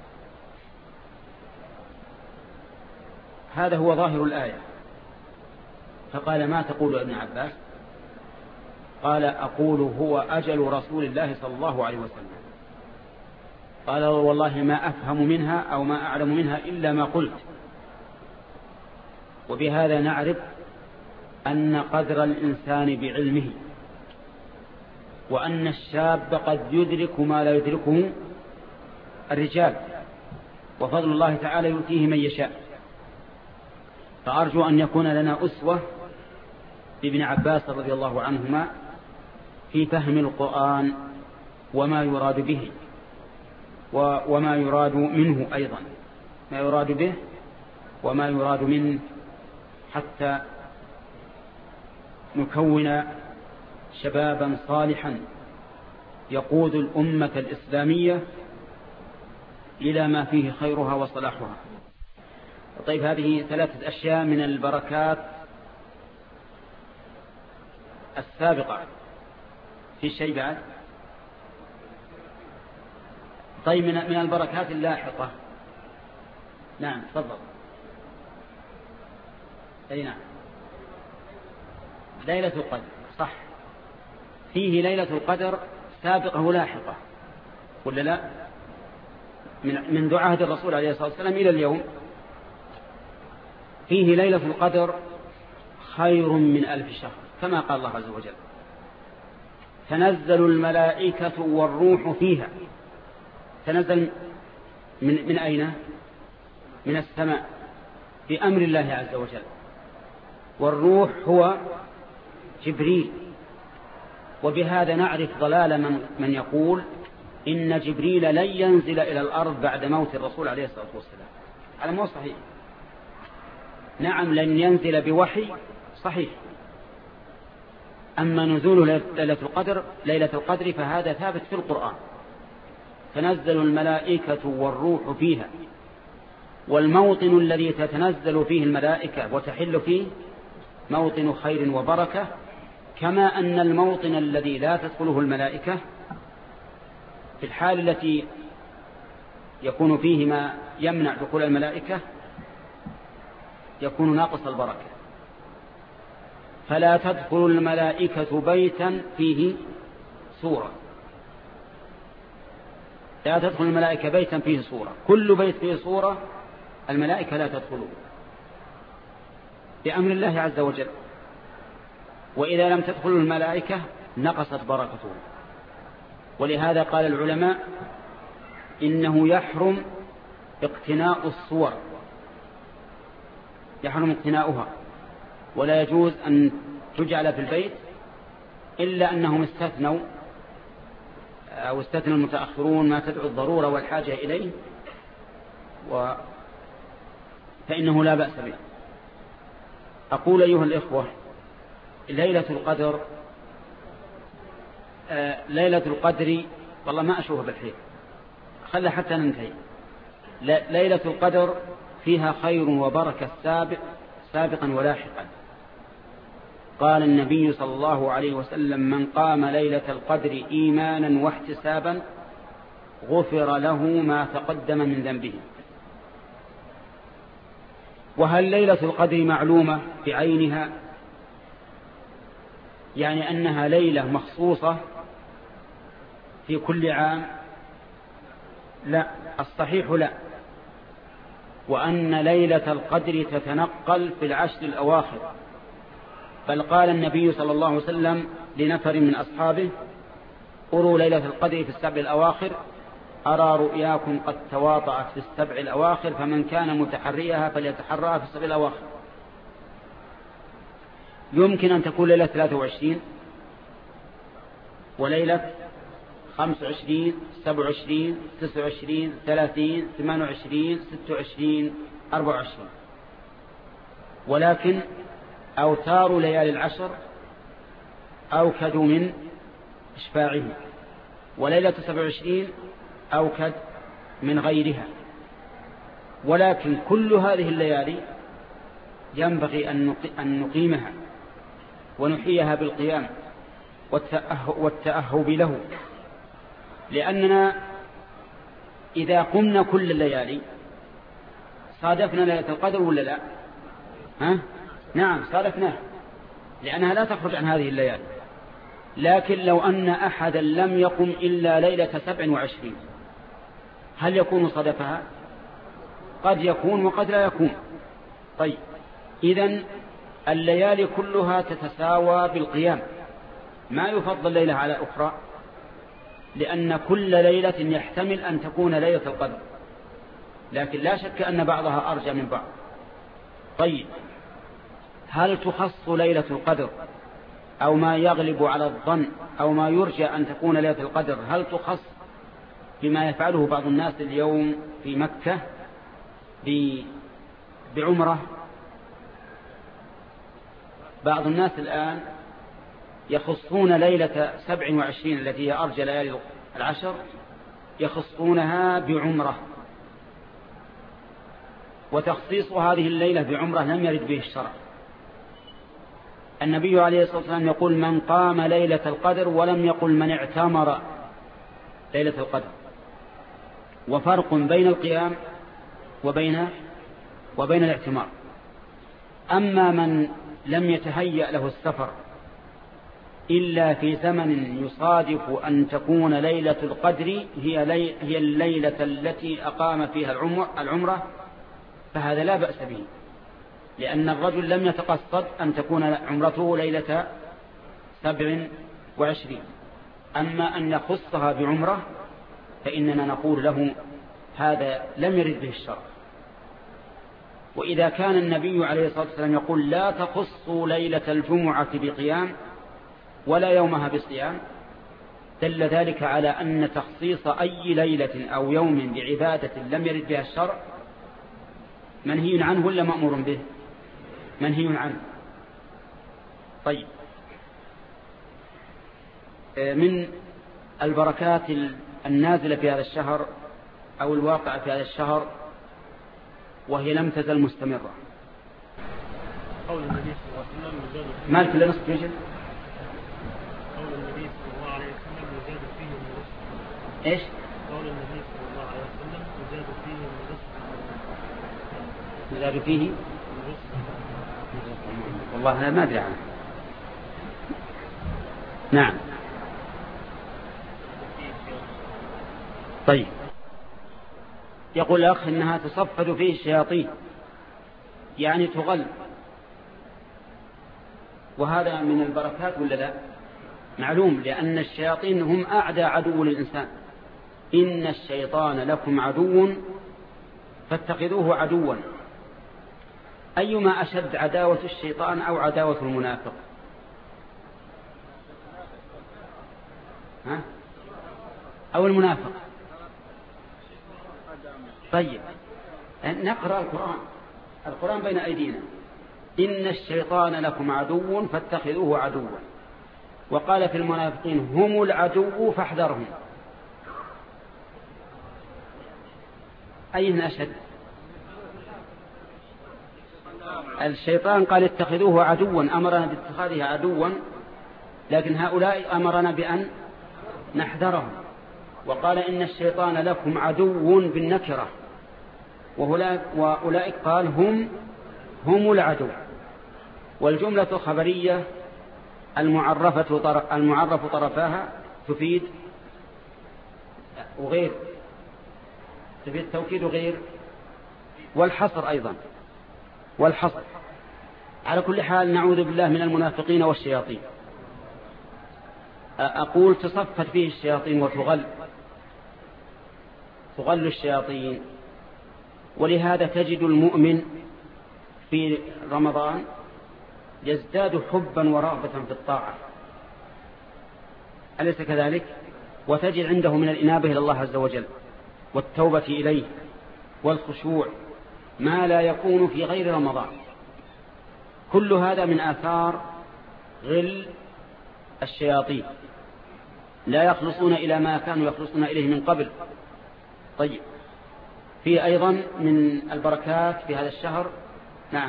هذا هو ظاهر الآية. فقال ما تقول ابن عباس؟ قال أقول هو أجل رسول الله صلى الله عليه وسلم. قال والله ما أفهم منها أو ما أعلم منها إلا ما قلت. وبهذا نعرف أن قدر الإنسان بعلمه، وأن الشاب قد يدرك ما لا يدركه الرجال، وفضل الله تعالى يؤتيه من يشاء. فأرجو أن يكون لنا أسوة بابن عباس رضي الله عنهما في فهم القرآن وما يراد به وما يراد منه أيضا، ما يراد به وما يراد منه، حتى نكون شبابا صالحا يقود الأمة الإسلامية إلى ما فيه خيرها وصلاحها. طيب، هذه ثلاثة أشياء من البركات السابقة. في شيء بعد؟ طيب، من من البركات اللاحقة. نعم، تفضل. أي نعم، ليلة القدر، صح، فيه ليلة القدر سابقة ولاحقة، ولا لا؟ من من عهد الرسول عليه الصلاة والسلام إلى اليوم فيه ليلة القدر خير من ألف شهر، كما قال الله عز وجل: تنزل الملائكة والروح فيها. تنزل من, من أين؟ من السماء بأمر الله عز وجل، والروح هو جبريل. وبهذا نعرف ضلال من, من يقول إن جبريل لن ينزل إلى الأرض بعد موت الرسول عليه الصلاة والسلام. هذا مو صحيح. نعم، لن ينزل بوحي، صحيح. أما نزول ليلة القدر ليلة القدر فهذا ثابت في القرآن: تنزل الملائكة والروح فيها. والموطن الذي تتنزل فيه الملائكة وتحل فيه موطن خير وبركة، كما أن الموطن الذي لا تدخله الملائكة في الحال التي يكون فيه ما يمنع دخول الملائكة يكون ناقص البركة. فلا تدخل الملائكة بيتا فيه سورة، لا تدخل الملائكة بيتا فيه سورة، كل بيت فيه سورة الملائكة لا تدخله بأمر الله عز وجل. وإذا لم تدخل الملائكة نقصت بركته. ولهذا قال العلماء إنه يحرم اقتناء الصور، يحرم اقتناؤها، ولا يجوز أن تجعل في البيت إلا أنهم استثنوا أو استثنوا المتأخرون ما تدعو الضرورة والحاجة إليه، و فإنه لا بأس به. أقول أيها الإخوة، ليلة القدر آه ليلة القدر والله ما أشوفها بالحيل، خلها حتى ننتهي. ليلة القدر فيها خير وبركة سابق سابقا ولاحقا. قال النبي صلى الله عليه وسلم: من قام ليلة القدر إيمانا واحتسابا غفر له ما تقدم من ذنبه. وهل ليلة القدر معلومة بعينها، يعني أنها ليلة مخصوصة في كل عام؟ لا، الصحيح لا، وأن ليلة القدر تتنقل في العشر الأواخر. بل قال النبي صلى الله عليه وسلم لنفر من أصحابه: أروا ليلة القدر في السبع الأواخر، أرى رؤياكم قد تواطأت في السبع الأواخر، فمن كان متحريها فليتحرها في السبع الأواخر. يمكن أن تكون ليلة ثلاثة وعشرين وليلة خمسة وعشرين سبعة وعشرين تسعة وعشرين ثلاثين ثمانية وعشرين ستة وعشرين أربعة وعشرين، ولكن أوتار ليالي العشر أوكد من إشفاعه، وليلة سبعة وعشرين أوكد من غيرها. ولكن كل هذه الليالي ينبغي أن نقيمها ونحييها بالقيام والتأهب له، لأننا إذا قمنا كل الليالي صادفنا ليلة القدر ولا لا؟ ها؟ نعم صادفناها، لأنها لا تخرج عن هذه الليالي. لكن لو أن أحدا لم يقم إلا ليلة سبع وعشرين هل يكون صادفها؟ قد يكون وقد لا يكون. طيب، إذن الليالي كلها تتساوى بالقيام، ما يفضل ليلة على أخرى، لأن كل ليلة يحتمل أن تكون ليلة القدر، لكن لا شك أن بعضها أرجى من بعض. طيب، هل تخص ليلة القدر أو ما يغلب على الظن أو ما يرجى أن تكون ليلة القدر، هل تخص بما يفعله بعض الناس اليوم في مكة بعمرة؟ بعض الناس الآن يخصون ليلة سبع وعشرين التي هي أرجى ليالي العشر، يخصونها بعمرة، وتخصيص هذه الليلة بعمرة لم يرد به الشرع. النبي عليه الصلاة والسلام يقول من قام ليلة القدر، ولم يقل من اعتمر ليلة القدر. وفرق بين القيام وبين وبين الاعتمار. أما من لم يتهيأ له السفر إلا في زمن يصادف أن تكون ليلة القدر هي, لي هي الليلة التي أقام فيها العمرة، فهذا لا بأس به، لأن الرجل لم يتقصد أن تكون عمرته ليلة سبع وعشرين. أما أن يخصها بعمرة فإننا نقول له هذا لم يرد به الشرع. وإذا كان النبي عليه الصلاة والسلام يقول لا تخصوا ليلة الجمعة بقيام ولا يومها بصيام، دل ذلك على أن تخصيص أي ليلة أو يوم بعبادة لم يرد بها الشرع منهي عنه ولا مأمور به؟ منهي عنه. طيب، من البركات النازلة في هذا الشهر أو الواقع في هذا الشهر وهي لم تزل مستمرة، قول النبي صلى الله عليه وسلم يزاد فيه مالك إلا نصف رجل. قول النبي صلى الله عليه وسلم يزاد فيه من رزق. إيش؟ قول النبي صلى الله عليه وسلم يزاد فيه من رزق. يزاد فيه من رزق. والله أنا ما أدري عنه. نعم. طيب، يقول الأخ إنها تصفد فيه الشياطين، يعني تغل، وهذا من البركات ولا لا؟ معلوم، لأن الشياطين هم أعدى عدو للإنسان. إن الشيطان لكم عدو فاتخذوه عدوا. أيما أشد، عداوة الشيطان أو عداوة المنافق؟ ها؟ أو المنافق؟ طيب، نقرأ القرآن. القرآن بين أيدينا. إن الشيطان لكم عدو فاتخذوه عدوا، وقال في المنافقين هم العدو فاحذرهم. أين أشد؟ الشيطان قال اتخذوه عدوا، أمرنا باتخاذه عدوا، لكن هؤلاء أمرنا بأن نحذرهم. وقال إن الشيطان لكم عدو بالنكرة، وأولئك قال هم هم العدو. والجملة خبرية المعرفة طرف المعرف طرفاها تفيد وغير، تفيد توكيد وغير، والحصر أيضا، والحصر. على كل حال نعوذ بالله من المنافقين والشياطين. أقول تصفت فيه الشياطين وتغل تغل الشياطين. ولهذا تجد المؤمن في رمضان يزداد حبا ورغبة في الطاعة، أليس كذلك؟ وتجد عنده من الإنابة إلى الله عز وجل والتوبة إليه والخشوع ما لا يكون في غير رمضان. كل هذا من آثار غل الشياطين، لا يخلصون إلى ما كانوا يخلصون إليه من قبل. طيب، في أيضا من البركات في هذا الشهر. نعم.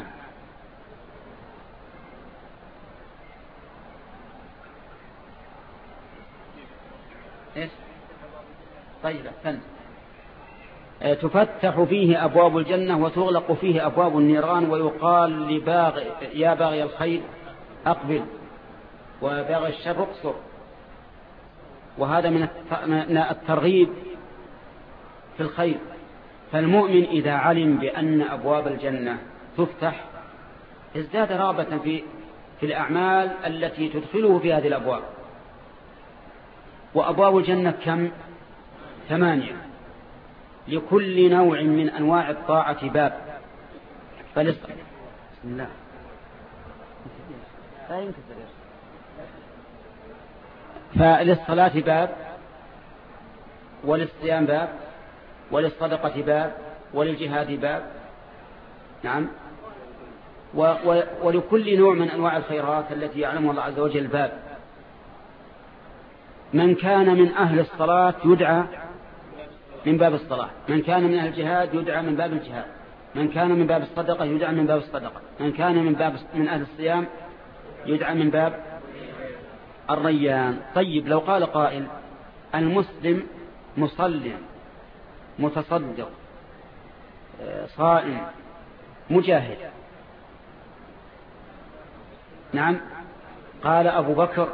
إيش؟ طيب، أحسنت. تفتح فيه أبواب الجنة وتغلق فيه أبواب النيران، ويقال لباغي يا باغي الخير أقبل وباغي الشر اقصر. وهذا من الترغيب في الخير. فالمؤمن إذا علم بأن أبواب الجنة تفتح ازداد رغبة في في الأعمال التي تدخله في هذه الأبواب. وأبواب الجنة كم؟ ثمانية، لكل نوع من أنواع الطاعة باب. فلس... بسم الله لا يمكن. فللصلاة باب، وللصيام باب، وللصدقة باب، وللجهاد باب. نعم. و و ولكل نوع من أنواع الخيرات التي يعلمها الله عز وجل باب. من كان من أهل الصلاة يدعى من باب الصلاة، من كان من أهل الجهاد يدعى من باب الجهاد، من كان من باب الصدقة يدعى من باب الصدقة، من كان من باب من أهل الصيام يدعى من باب الريان. طيب لو قال قائل المسلم مصلي متصدق صائم مجاهد، نعم، قال أبو بكر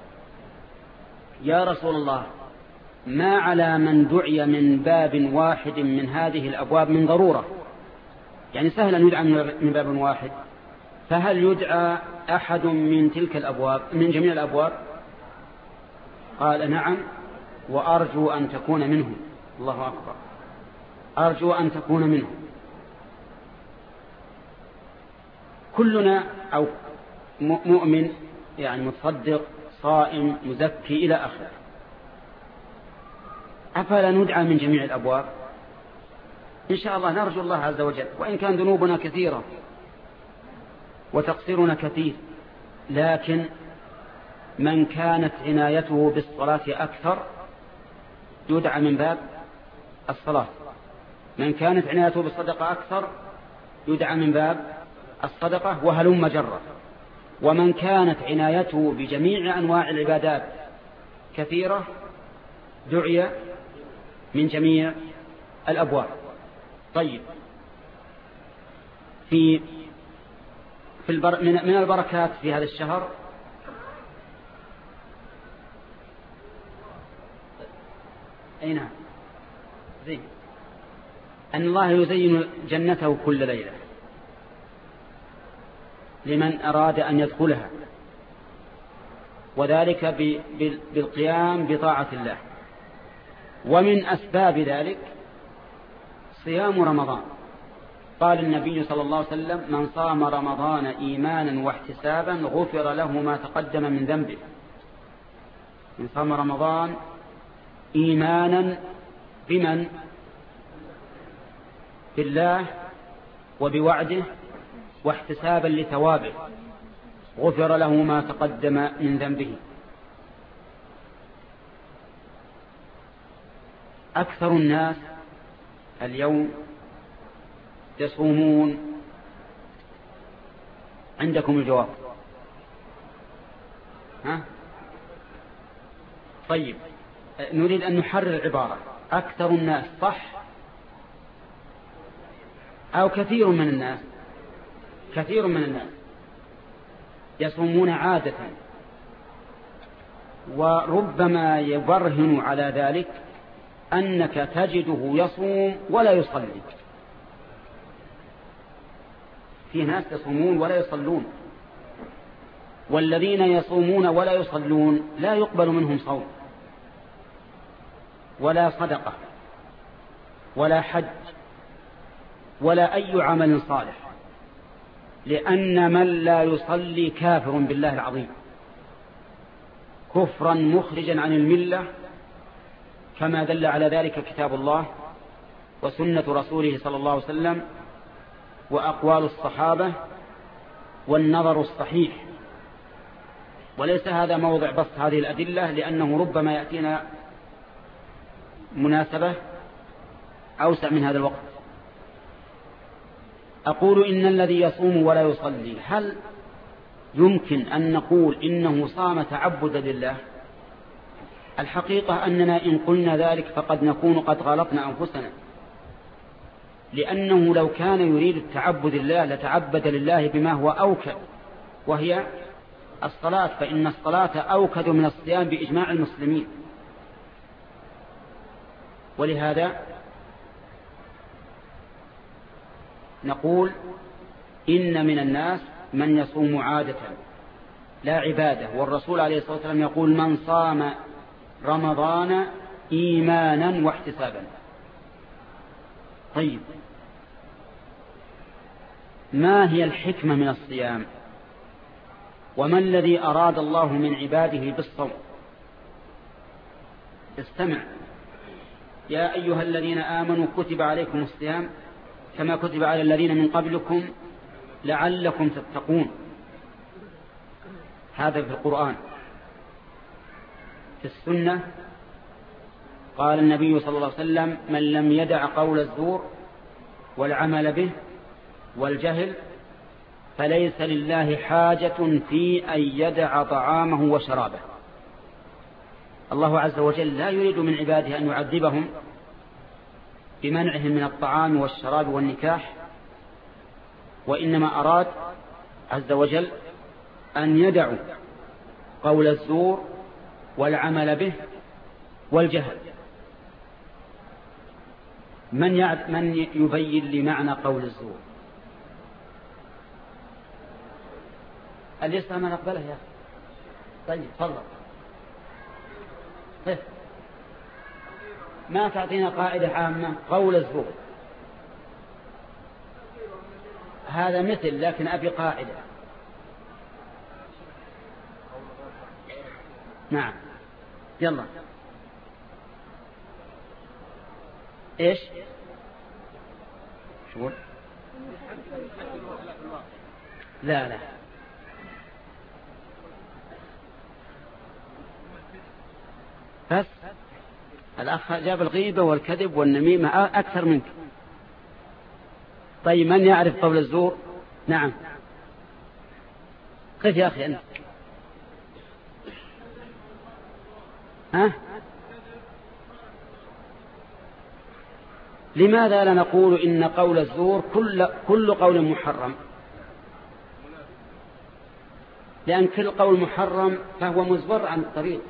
يا رسول الله ما على من دعي من باب واحد من هذه الأبواب من ضرورة، يعني سهل أن يدعى من باب واحد، فهل يدعى أحد من تلك الأبواب من جميع الأبواب؟ قال نعم، وأرجو أن تكون منهم. الله أكبر، أرجو أن تكون منهم. كلنا أو مؤمن يعني متصدق صائم مزكي إلى آخره، أفلا ندعى من جميع الأبواب؟ إن شاء الله نرجو الله عز وجل، وإن كان ذنوبنا كثيرة وتقصيرنا كثير، لكن من كانت عنايته بالصلاة أكثر يدعى من باب الصلاة، من كانت عنايته بالصدقة أكثر يدعى من باب الصدقة، وهلم جرة. ومن كانت عنايته بجميع أنواع العبادات كثيرة دعي من جميع الأبواب. طيب في في البر... من البركات في هذا الشهر أي نعم زين أن الله يزين جنته كل ليلة لمن أراد أن يدخلها، وذلك ب... بالقيام بطاعة الله. ومن أسباب ذلك صيام رمضان. قال النبي صلى الله عليه وسلم من صام رمضان إيمانا واحتسابا غفر له ما تقدم من ذنبه. من صام رمضان إيمانا بمن؟ بالله وبوعده واحتسابا لثوابه غفر له ما تقدم من ذنبه. أكثر الناس اليوم يصومون. عندكم الجواب؟ ها؟ طيب نريد أن نحرر العبارة. أكثر الناس صح أو كثير من الناس؟ كثير من الناس يصومون عادة، وربما يبرهن على ذلك أنك تجده يصوم ولا يصلي. في ناس يصومون ولا يصلون، والذين يصومون ولا يصلون لا يقبل منهم صوم ولا صدقة ولا حج ولا أي عمل صالح، لأن من لا يصلي كافر بالله العظيم كفرا مخرجا عن الملة، كما دل على ذلك كتاب الله وسنة رسوله صلى الله عليه وسلم وأقوال الصحابة والنظر الصحيح. وليس هذا موضع بسط هذه الأدلة، لأنه ربما يأتينا مناسبة أوسع من هذا الوقت. أقول إن الذي يصوم ولا يصلي، هل يمكن أن نقول إنه صام تعبدا لله؟ الحقيقة أننا إن قلنا ذلك فقد نكون قد غلطنا أنفسنا، لأنه لو كان يريد التعبد لله لتعبد لله بما هو أوكد، وهي الصلاة، فإن الصلاة أوكد من الصيام بإجماع المسلمين. ولهذا نقول إن من الناس من يصوم عادة لا عبادة، والرسول عليه الصلاة والسلام يقول من صام رمضان إيمانا واحتسابا. طيب ما هي الحكمة من الصيام؟ وما الذي أراد الله من عباده بالصوم؟ استمع: يا أيها الذين آمنوا كتب عليكم الصيام كما كتب على الذين من قبلكم لعلكم تتقون. هذا في القرآن. في السنة قال النبي صلى الله عليه وسلم من لم يدع قول الزور والعمل به والجهل فليس لله حاجة في أن يدع طعامه وشرابه. الله عز وجل لا يريد من عباده أن يعذبهم بمنعهم من الطعام والشراب والنكاح، وإنما أراد عز وجل أن يدعوا قول الزور والعمل به والجهل. من من يبين لي معنى قول الزور؟ الإسلام ما نقبله يا أخي. طيب تفضل. طيب ما تعطينا قاعدة عامة؟ قول الزور هذا مثل، لكن أبي قاعدة. نعم يلا. إيش شو؟ لا لا بس الأخ جاب الغيبة والكذب والنميمة أكثر منك. طيب من يعرف قول الزور؟ نعم كيف يا أخي أنت؟ ها؟ لماذا لا نقول إن قول الزور كل, كل قول محرم؟ لأن كل قول محرم فهو مزبر عن الطريق،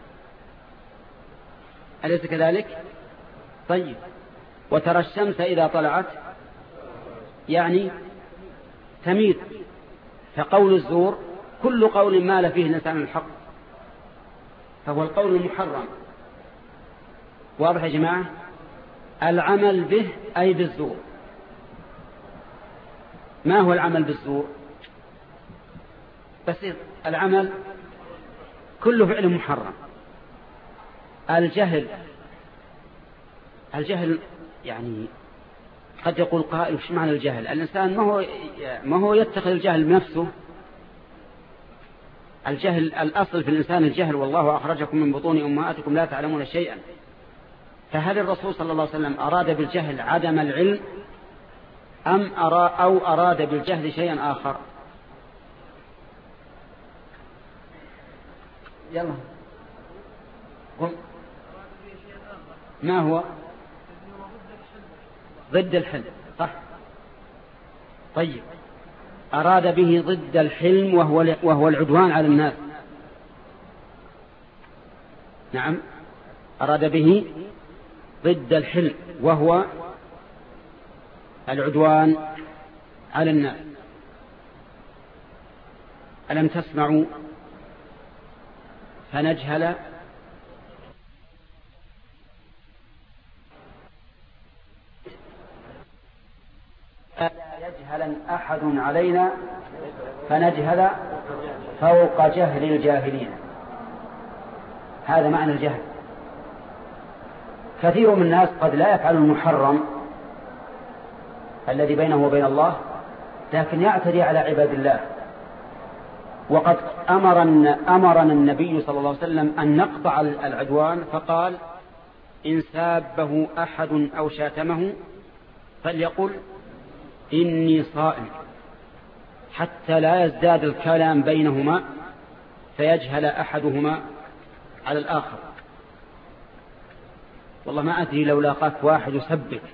أليس كذلك؟ طيب وترى الشمس إذا طلعت يعني تميل، فقول الزور كل قول مال فيه الإنسان الحق فهو القول المحرم. واضح يا جماعة؟ العمل به أي بالزور. ما هو العمل بالزور؟ بس العمل كله فعل محرم. الجهل الجهل يعني قد يقول قائل وش معنى الجهل؟ الإنسان ما هو ما هو يتخذ الجهل بنفسه. الجهل الأصل في الإنسان الجهل، والله أخرجكم من بطون أمهاتكم لا تعلمون شيئا. فهل الرسول صلى الله عليه وسلم أراد بالجهل عدم العلم أم أرى أو أراد بالجهل شيئا آخر؟ يلا قم. ما هو؟ ضد الحلم، صح. طيب أراد به ضد الحلم وهو وهو العدوان على الناس. نعم أراد به ضد الحلم وهو العدوان على الناس. ألم تسمعوا فنجهل يجهل أحد علينا فنجهل فوق جهل الجاهلين. هذا معنى الجهل. كثير من الناس قد لا يفعل المحرم الذي بينه وبين الله، لكن يعتدي على عباد الله. وقد أمرنا, أمرنا النبي صلى الله عليه وسلم أن نقطع العدوان، فقال إن سابه أحد أو شاتمه فليقل إني صائم، حتى لا يزداد الكلام بينهما فيجهل أحدهما على الآخر. والله ما أدري لو لاقاك واحد يسبك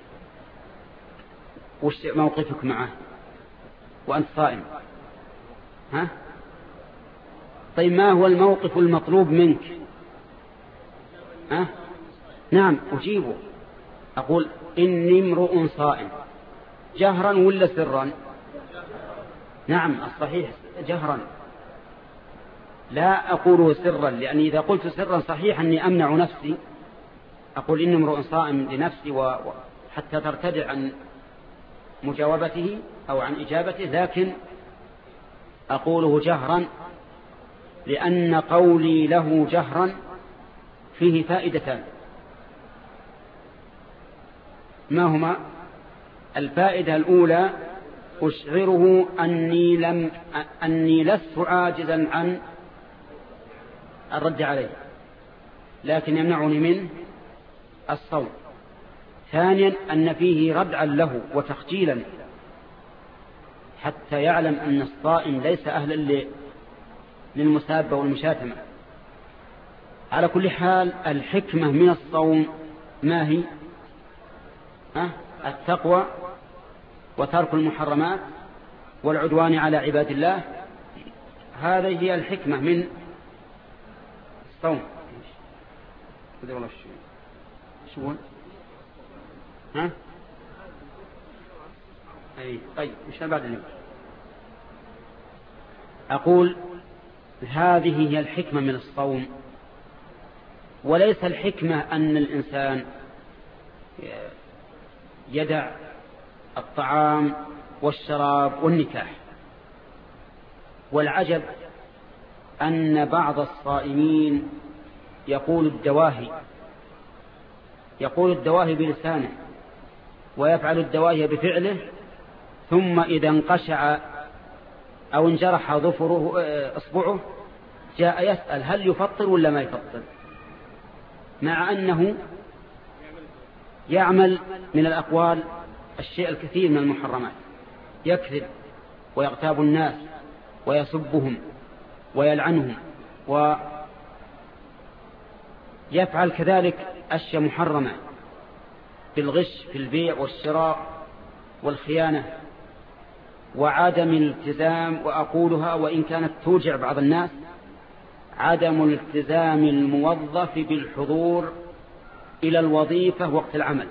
وش موقفك معه وأنت صائم؟ ها؟ طيب ما هو الموقف المطلوب منك؟ ها؟ نعم أجيبه، أقول إني امرؤ صائم، جهرا ولا سرا؟ نعم الصحيح جهرا، لا أقوله سرا، لأني إذا قلت سرا صحيح أني أمنع نفسي، أقول إني امرؤ صائم لنفسي وحتى ترتدع عن مجاوبته أو عن إجابته، لكن أقوله جهرا لأن قولي له جهرا فيه فائدتان. ما هما؟ الفائدة الأولى أشعره أني, لم أني لست عاجزا عن الرد عليه، لكن يمنعني منه الصوم. ثانيا أن فيه ردعا له وتخجيلا حتى يعلم أن الصائم ليس أهلا للمسابة والمشاتمة. على كل حال الحكمة من الصوم ما هي؟ أه؟ التقوى وترك المحرمات والعدوان على عباد الله، هذه هي الحكمة من الصوم. شو ها أي طيب مش بعد اليوم. أقول هذه هي الحكمة من الصوم، وليس الحكمة أن الإنسان يدع الطعام والشراب والنكاح. والعجب أن بعض الصائمين يقول الدواهي يقول الدواهي بلسانه ويفعل الدواهي بفعله، ثم إذا انقشع أو انجرح ظفره أصبعه جاء يسأل هل يفطر ولا ما يفطر، مع أنه يعمل من الأقوال الشيء الكثير من المحرمات، يكذب ويغتاب الناس ويسبهم ويلعنهم ويفعل كذلك أشياء محرمة بالغش في البيع والشراء والخيانة وعدم الالتزام. وأقولها وإن كانت توجع بعض الناس، عدم الالتزام الموظف بالحضور إلى الوظيفة وقت العمل.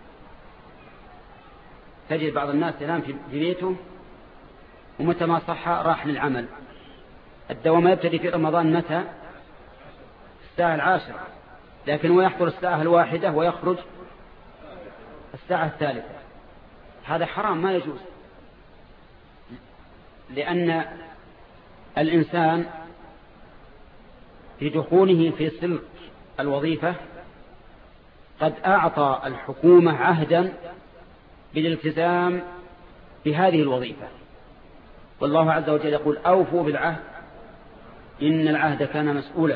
تجد بعض الناس ينام في بيته ومتى ما صح راح للعمل. الدوام يبتدي في رمضان متى؟ الساعة العاشرة، لكن هو يحضر الساعة الواحدة ويخرج الساعة الثالثة. هذا حرام ما يجوز، لأن الإنسان في دخوله في سلك الوظيفة قد أعطى الحكومة عهدا بالالتزام بهذه الوظيفة، والله عز وجل يقول أوفوا بالعهد إن العهد كان مسؤولا.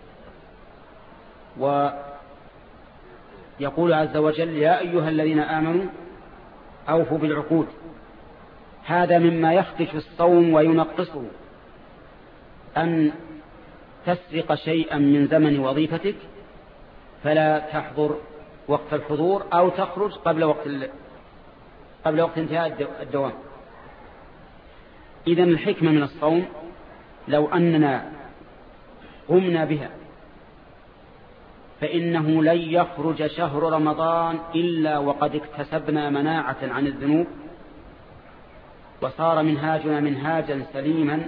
ويقول عز وجل يا أيها الذين آمنوا أوفوا بالعقود. هذا مما يخدش الصوم وينقصه، أن تسرق شيئا من زمن وظيفتك فلا تحضر وقت الحضور أو تخرج قبل وقت ال... قبل وقت انتهاء الدوام. إذن الحكمة من الصوم لو أننا قمنا بها فإنه لن يخرج شهر رمضان إلا وقد اكتسبنا مناعة عن الذنوب، وصار منهاجنا منهاجا سليما،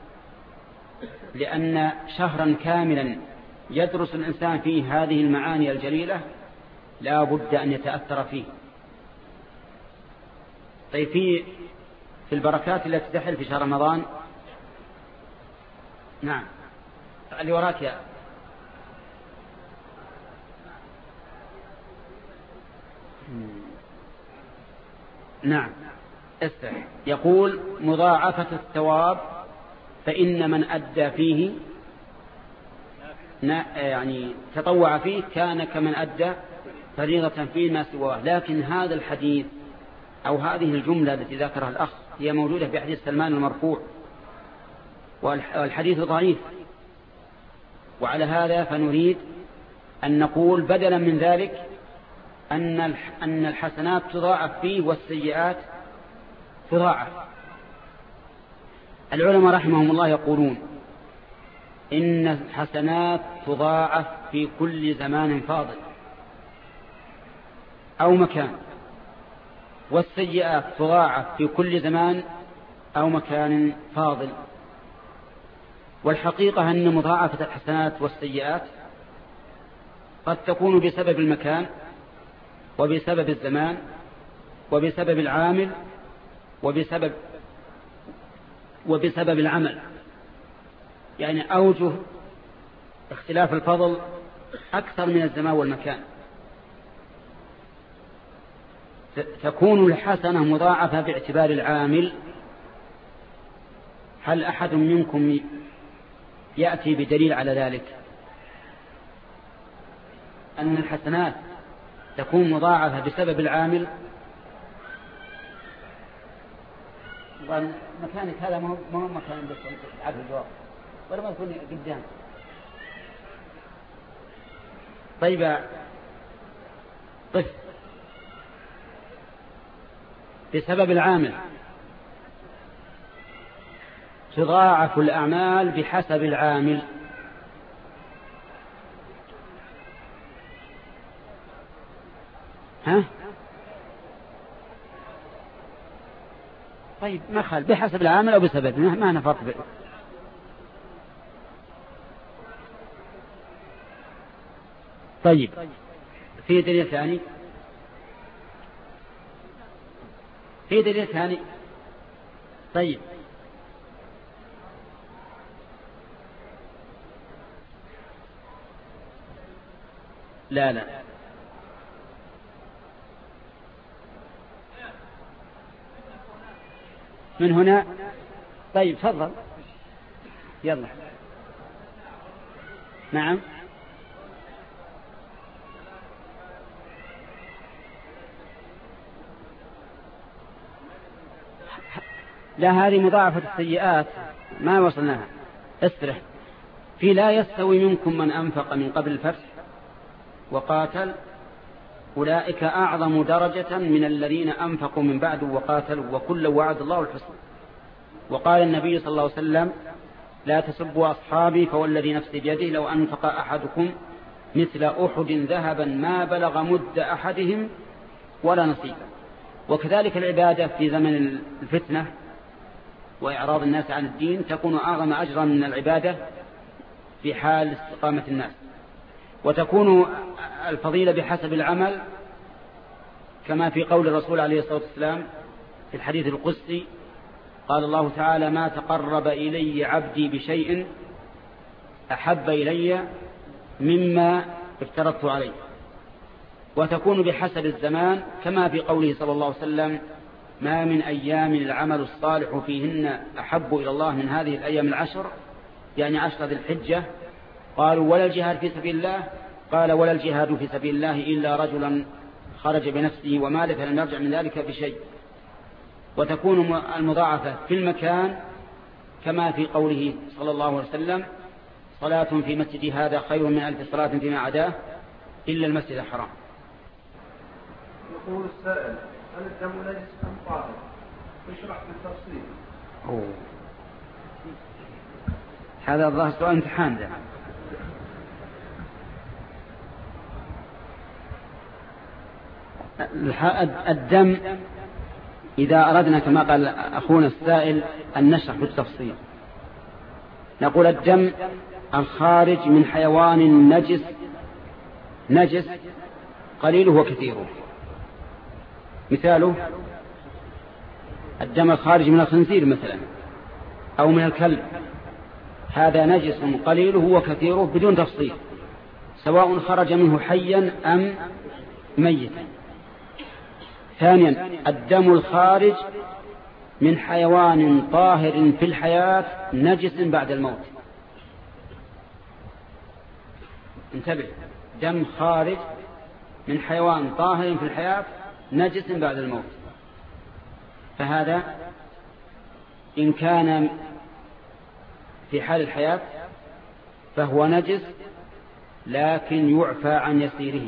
لأن شهرا كاملا يدرس الإنسان فيه هذه المعاني الجليلة لا بد أن يتأثر فيه. طيب في في البركات التي تحل في شهر رمضان. نعم اللي وراك يا نعم استحي. يقول مضاعفة الثواب، فإن من أدى فيه يعني تطوع فيه كان كمن أدى فريضة فيما سواه. لكن هذا الحديث أو هذه الجملة التي ذكرها الأخ هي موجودة في حديث سلمان المرفوع، والحديث ضعيف. وعلى هذا فنريد أن نقول بدلا من ذلك أن أن الحسنات تضاعف فيه والسيئات تضاعف. العلماء رحمهم الله يقولون إن الحسنات تضاعف في كل زمان فاضل أو مكان، والسيئات تضاعف في كل زمان أو مكان فاضل. والحقيقة أن مضاعفة الحسنات والسيئات قد تكون بسبب المكان وبسبب الزمان وبسبب العامل وبسبب وبسبب العمل، يعني أوجه اختلاف الفضل أكثر من الزمان والمكان. تكون الحسنة مضاعفة باعتبار العامل. هل أحد منكم يأتي بدليل على ذلك أن الحسنات تكون مضاعفة بسبب العامل؟ مكانك هذا ما هو مكان بس عارف الجواب ولا ما تكون قدام. طيب طيب بسبب العامل تضاعف الأعمال بحسب العامل. ها؟ طيب ما خال بحسب العامل أو بسبب، ما أنا فرق بي. طيب في دليل ثاني في دليل ثاني طيب لا لا من هنا. طيب تفضل يلا. نعم لا هذه مضاعفة السيئات ما وصلناها. استرح. في لا يستوي منكم من أنفق من قبل الفتح وقاتل أولئك أعظم درجة من الذين أنفقوا من بعد وقاتلوا وكل وعد الله الحسنى. وقال النبي صلى الله عليه وسلم لا تسبوا أصحابي فوالذي نفسي بيده لو أنفق أحدكم مثل أحد ذهبا ما بلغ مد أحدهم ولا نصيبا. وكذلك العبادة في زمن الفتنة وإعراض الناس عن الدين تكون أعظم أجرا من العبادة في حال استقامة الناس. وتكون الفضيلة بحسب العمل كما في قول الرسول عليه الصلاة والسلام في الحديث القدسي قال الله تعالى ما تقرب إلي عبدي بشيء أحب إلي مما افترضت عليه. وتكون بحسب الزمان كما في قوله صلى الله عليه وسلم ما من أيام العمل الصالح فيهن أحب إلى الله من هذه الأيام العشر، يعني عشر ذي الحجة. قالوا ولا الجهاد في سبيل الله؟ قال ولا الجهاد في سبيل الله إلا رجلا خرج بنفسه وماله فلم يرجع من ذلك بشيء. وتكون المضاعفة في المكان كما في قوله صلى الله عليه وسلم صلاة في مسجد هذا خير من ألف صلاة فيما عداه إلا المسجد الحرام. يقول السائل هل الدم نجس أم طاهر؟ اشرح بالتفصيل. أوه. هذا الظاهر سؤال امتحان ده. الدم إذا أردنا كما قال أخونا السائل أن نشرح بالتفصيل نقول الدم الخارج من حيوان نجس نجس قليله وكثيره. مثاله الدم الخارج من الخنزير مثلا أو من الكلب، هذا نجس قليله وكثيره بدون تفصيل سواء خرج منه حيا أم ميتا. ثانيا الدم الخارج من حيوان طاهر في الحياة نجس بعد الموت. انتبه، دم خارج من حيوان طاهر في الحياة نجس بعد الموت، فهذا إن كان في حال الحياة فهو نجس لكن يعفى عن يسيره.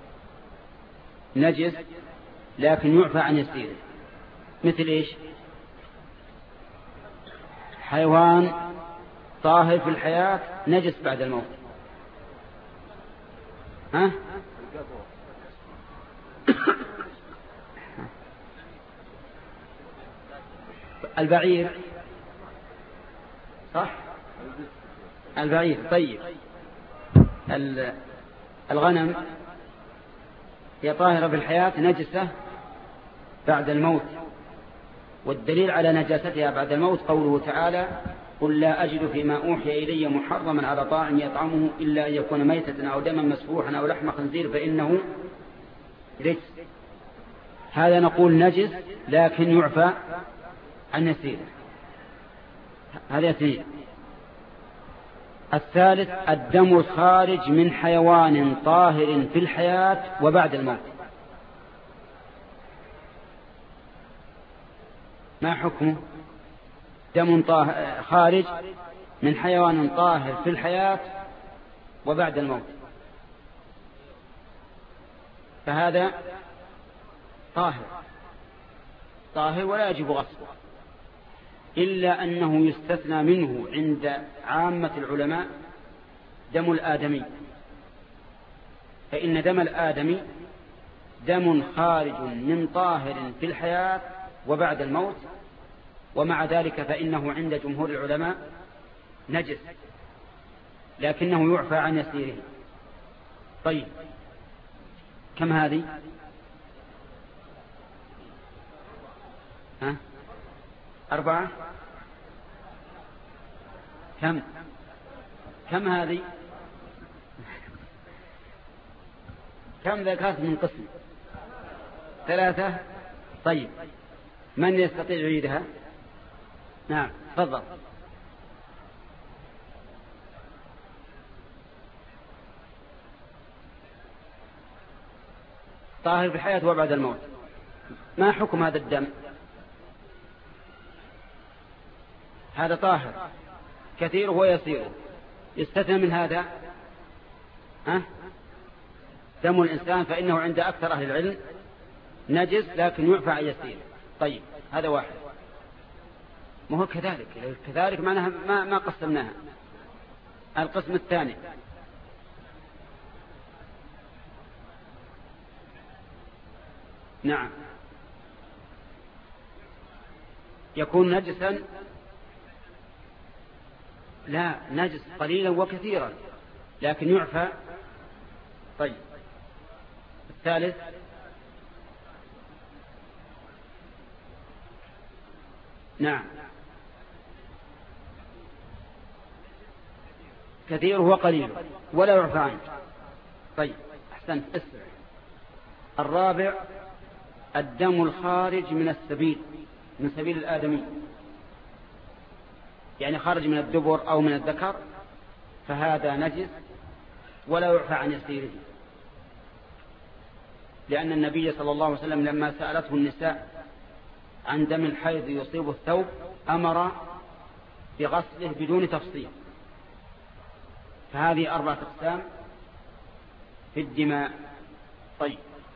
نجس لكن يعفى عن يسيره. مثل إيش؟ حيوان طاهر في الحياة نجس بعد الموت. ها؟ البعير صح؟ البعير طيب. الغنم هي طاهرة في الحياة نجسة بعد الموت، والدليل على نجاستها بعد الموت قوله تعالى قل لا أجد فيما أوحي إلي محرما على طاعم يطعمه إلا أن يكون ميتة أو دما مسفوحا أو لحم خنزير فإنه رجس. هذا نقول نجس لكن يعفى عن يسيره. هذا اثنين. الثالث الدم الخارج من حيوان طاهر في الحياة وبعد الموت. ما حكمه؟ دم خارج من حيوان طاهر في الحياة وبعد الموت، فهذا طاهر طاهر ولا يجب غسله، إلا أنه يستثنى منه عند عامة العلماء دم الآدمي، فإن دم الآدمي دم خارج من طاهر في الحياة وبعد الموت، ومع ذلك فإنه عند جمهور العلماء نجس لكنه يعفى عن يسيره. طيب كم هذه؟ ها؟ أربعة. كم كم هذه؟ كم ذكرت من قسم؟ ثلاثة. طيب من يستطيع يعيدها؟ نعم تفضل. طاهر في الحياة وبعد الموت. ما حكم هذا الدم؟ هذا طاهر كثيره ويسيره، يستثنى من هذا أه؟ دم الإنسان فإنه عند أكثر أهل العلم نجس لكن يعفى عن يسيره. طيب هذا واحد. ما هو كذلك كذلك معناها ما, ما قسمناها. القسم الثاني نعم يكون نجسا، لا نجس قليلا وكثيرا لكن يعفى. طيب الثالث نعم كثير وقليل ولا يعفى عنه. طيب أحسنت. اسمع. الرابع الدم الخارج من السبيل، من سبيل الآدمي، يعني خارج من الدبر أو من الذكر، فهذا نجس ولا يعفى عن يسيره، لأن النبي صلى الله عليه وسلم لما سألته النساء عن دم الحيض يصيب الثوب أمر بغسله بدون تفصيل. فهذه أربعة أقسام في الدماء. طيب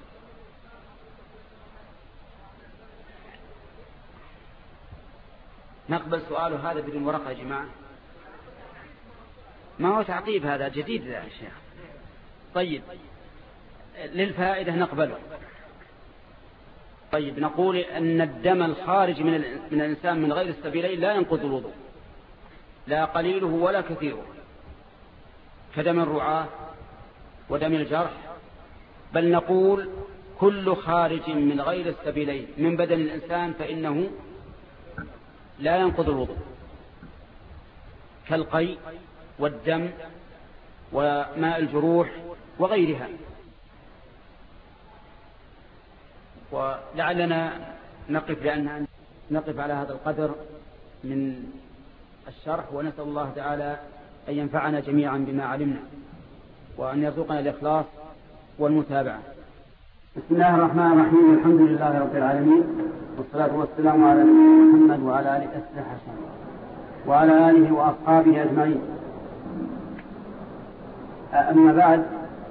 نقبل سؤاله هذا بدون ورقة يا جماعة؟ ما هو تعقيب، هذا جديد يا شيخ. طيب للفائدة نقبله. طيب نقول أن الدم الخارج من من الإنسان من غير السبيلين لا ينقض الوضوء، لا قليله ولا كثيره، كدم الرعاة ودم الجرح، بل نقول كل خارج من غير السبيلين من بدن الإنسان فإنه لا ينقض الوضوء، كالقيء والدم وماء الجروح وغيرها. ولعلنا نقف لأن نقف على هذا القدر من الشرح، ونسأل الله تعالى أن ينفعنا جميعا بما علمنا وأن يرزقنا الإخلاص والمتابعة. بسم الله الرحمن الرحيم. الحمد لله رب العالمين، والصلاة والسلام على محمد وعلى آله الحسن وعلى آله وأصحابه أجمعين. أما بعد،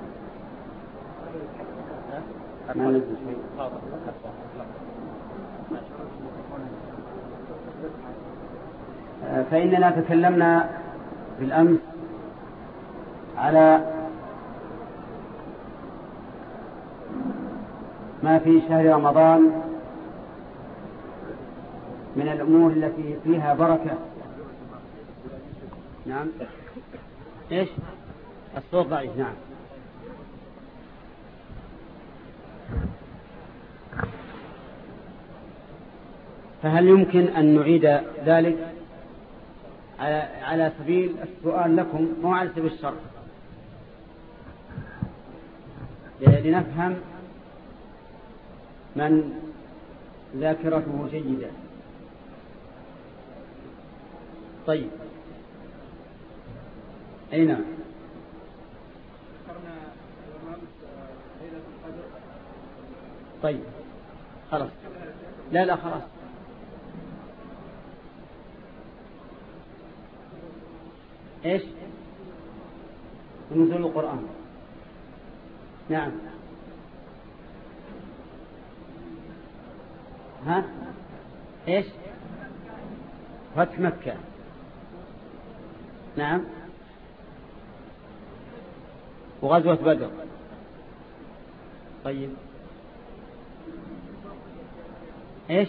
فإننا تكلمنا بالأمس على ما في شهر رمضان من من الأمور التي فيها بركة. نعم. إيش؟ الصوت ضعيف. نعم. فهل يمكن أن نعيد ذلك على سبيل السؤال لكم مو على سبيل الشرح، لنفهم من ذاكرته جيدة؟ طيب. أي نعم. طيب خلاص. لا لا خلاص. إيش؟ نزول القرآن. نعم. ها؟ إيش؟ فتح مكة. نعم. وغزوة بدر. طيب. إيش؟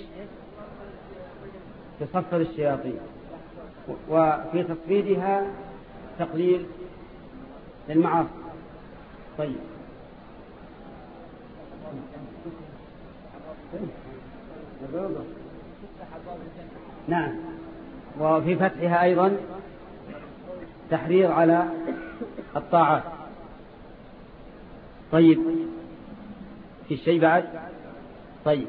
تصفد الشياطين، وفي تصفيدها تقليل للمعاصي. طيب. نعم. وفي فتحها أيضا تحريض على الطاعات. طيب. في شيء بعد؟ طيب.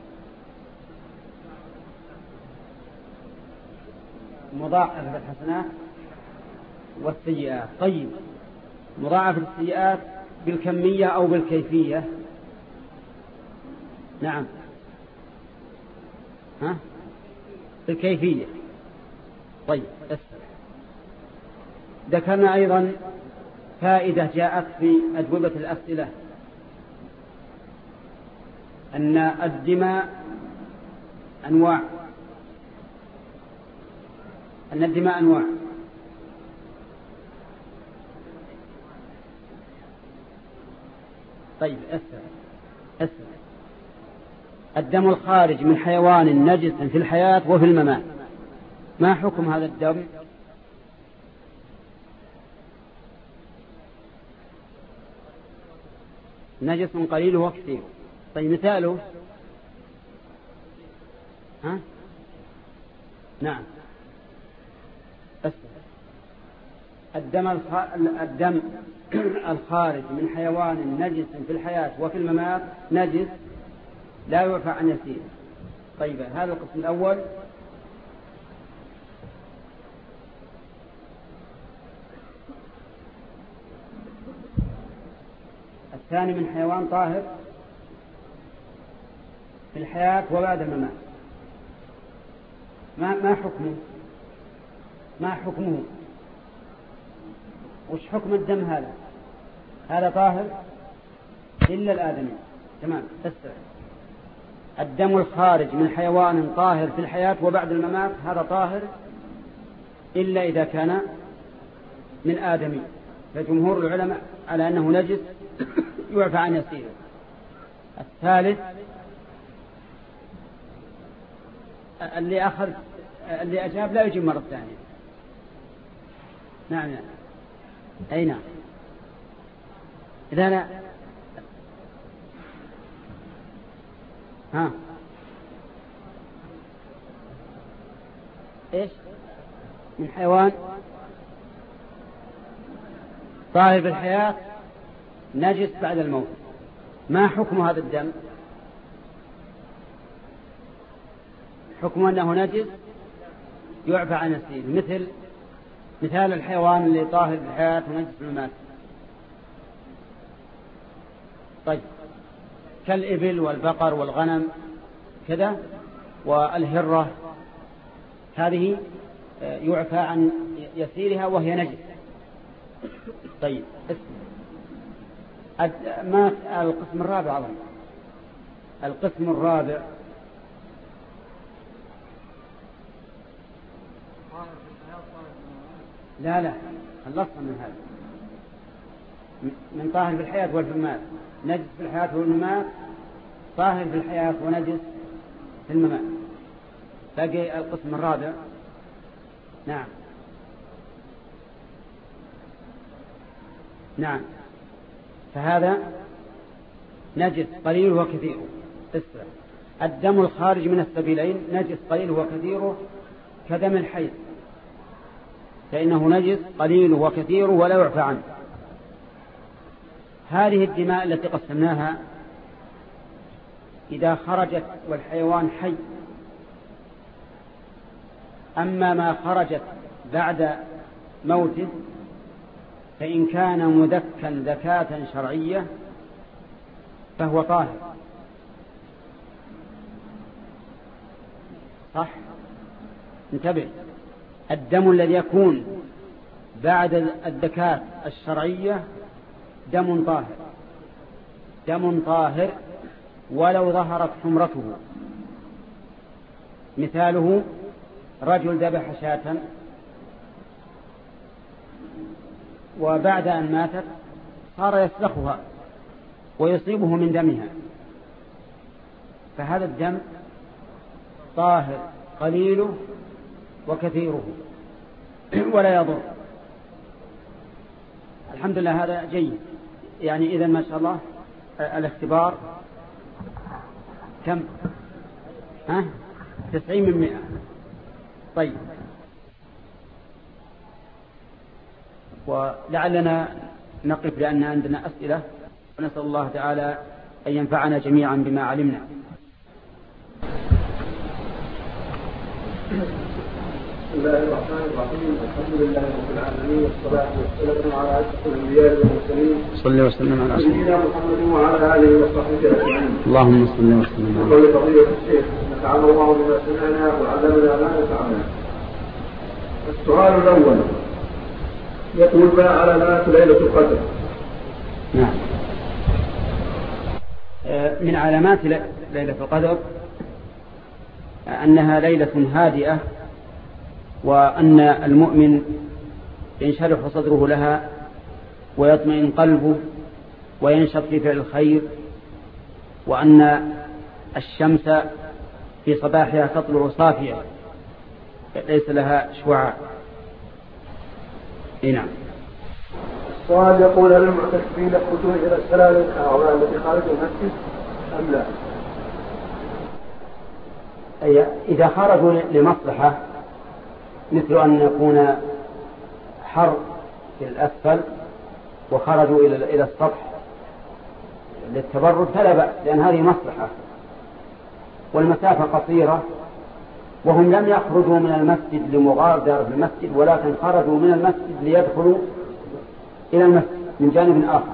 مضاعفة الحسنات والسيئات. طيب. مضاعفة السيئات بالكمية أو بالكيفية؟ نعم. ها؟ بالكيفية. طيب. ذكرنا أيضا فائدة جاءت في أجوبة الأسئلة، أن الدماء أنواع، أن الدماء أنواع. طيب. أسر أسر الدم الخارج من حيوان نجس في الحياة وفي الممات، ما حكم هذا الدم؟ نجس قليل وكثير. طيب مثاله؟ ها؟ نعم. الدم الدم الخارج من حيوان نجس في الحياة وفي الممات نجس لا يعفى عن يسير. طيب هذا القسم الأول. الثاني من حيوان طاهر في الحياة وبعد الممات، ما ما حكمه؟ ما حكمه؟ وش حكم الدم هذا؟ هذا طاهر إلا الآدمي. تمام. تستوعب. الدم الخارج من حيوان طاهر في الحياة وبعد الممات هذا طاهر إلا إذا كان من آدمي، فجمهور العلماء على أنه نجس يعفى عن يسيره. الثالث اللي أخذ اللي أجاب لا يجيب مرة ثانية. نعم. نعم. أي نعم. إذا لا. ها. إيش؟ من حيوان طاهر في الحياة نجس بعد الموت، ما حكم هذا الدم؟ حكم أنه نجس يعفى عن يسير، مثل مثال الحيوان اللي طاهر في الحياة ونجس في الممات. طيب. كالإبل والبقر والغنم كذا، والهرة هذه يعفى عن يسيرها وهي نجس. طيب. ما القسم الرابع أظن. القسم الرابع لا لا خلصنا من هذا. من طاهر في الحياة والممات نجس في الحياة والممات، طاهر في الحياة ونجس في الممات. باقي القسم الرابع. نعم نعم فهذا نجس قليل وكثير. اسرع. الدم الخارج من السبيلين نجس قليل وكثيره كدم الحيض، فإنه نجس قليل وكثير ولا يعفى عنه. هذه الدماء التي قسمناها إذا خرجت والحيوان حي، أما ما خرجت بعد موته فإن كان مذكا ذكاة شرعية فهو طاهر. صح؟ انتبه، الدم الذي يكون بعد الذكاة الشرعية دم طاهر، دم طاهر ولو ظهرت حمرته. مثاله رجل ذبح شاة وبعد أن ماتت صار يسلخها ويصيبه من دمها، فهذا الدم طاهر قليله وكثيره ولا يضر. الحمد لله هذا جيد. يعني إذا ما شاء الله الاختبار كم؟ ها؟ تسعين من مئة. طيب، ولعلنا نقف لأن عندنا أسئلة، ونسأل الله تعالى أن ينفعنا جميعا بما علمنا. بسم الله الرحمن الرحيم. الحمد لله رب العالمين، والصلاة والسلام على أشرف الأنبياء والمرسلين صلى وسلم على سيدنا محمد وعلى آله وصحبه أجمعين. اللهم صل وسلم على وقال فضيلة الشيخ نفعنا الله بما سمعنا وعلمنا ما ينفعنا. السؤال الأول يقول: ما علامات ليلة القدر؟ نعم، من علامات ليلة القدر أنها ليلة هادئة، وأن المؤمن ينشرح صدره لها ويطمئن قلبه وينشط في فعل الخير، وأن الشمس في صباحها تطلع صافية ليس لها شعاع. نعم. السؤال يقول: هل المعتكفين يخرجون إلى السلالم كهؤلاء التي خارج المسجد أم لا؟ أي إذا خرجوا لمصلحة، مثل أن يكون حر في الأسفل وخرجوا إلى إلى السطح للتبرد فلا بأس، لأن هذه مصلحة والمسافة قصيرة، وهم لم يخرجوا من المسجد لمغادرة المسجد، ولكن خرجوا من المسجد ليدخلوا إلى المسجد من جانب آخر.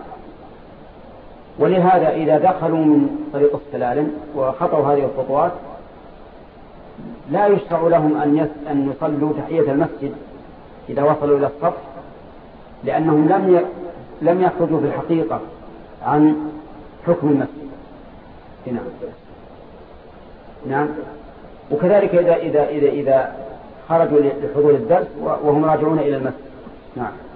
ولهذا إذا دخلوا من طريق السلالم وخطوا هذه الخطوات لا يشرع لهم أن أن يصلوا تحية المسجد إذا وصلوا إلى السطح، لأنهم لم ي... لم يخرجوا في الحقيقة عن حكم المسجد. نعم. نعم. وكذلك إذا إذا إذا إذا خرجوا لحضور الدرس وهم راجعون إلى المسجد. نعم.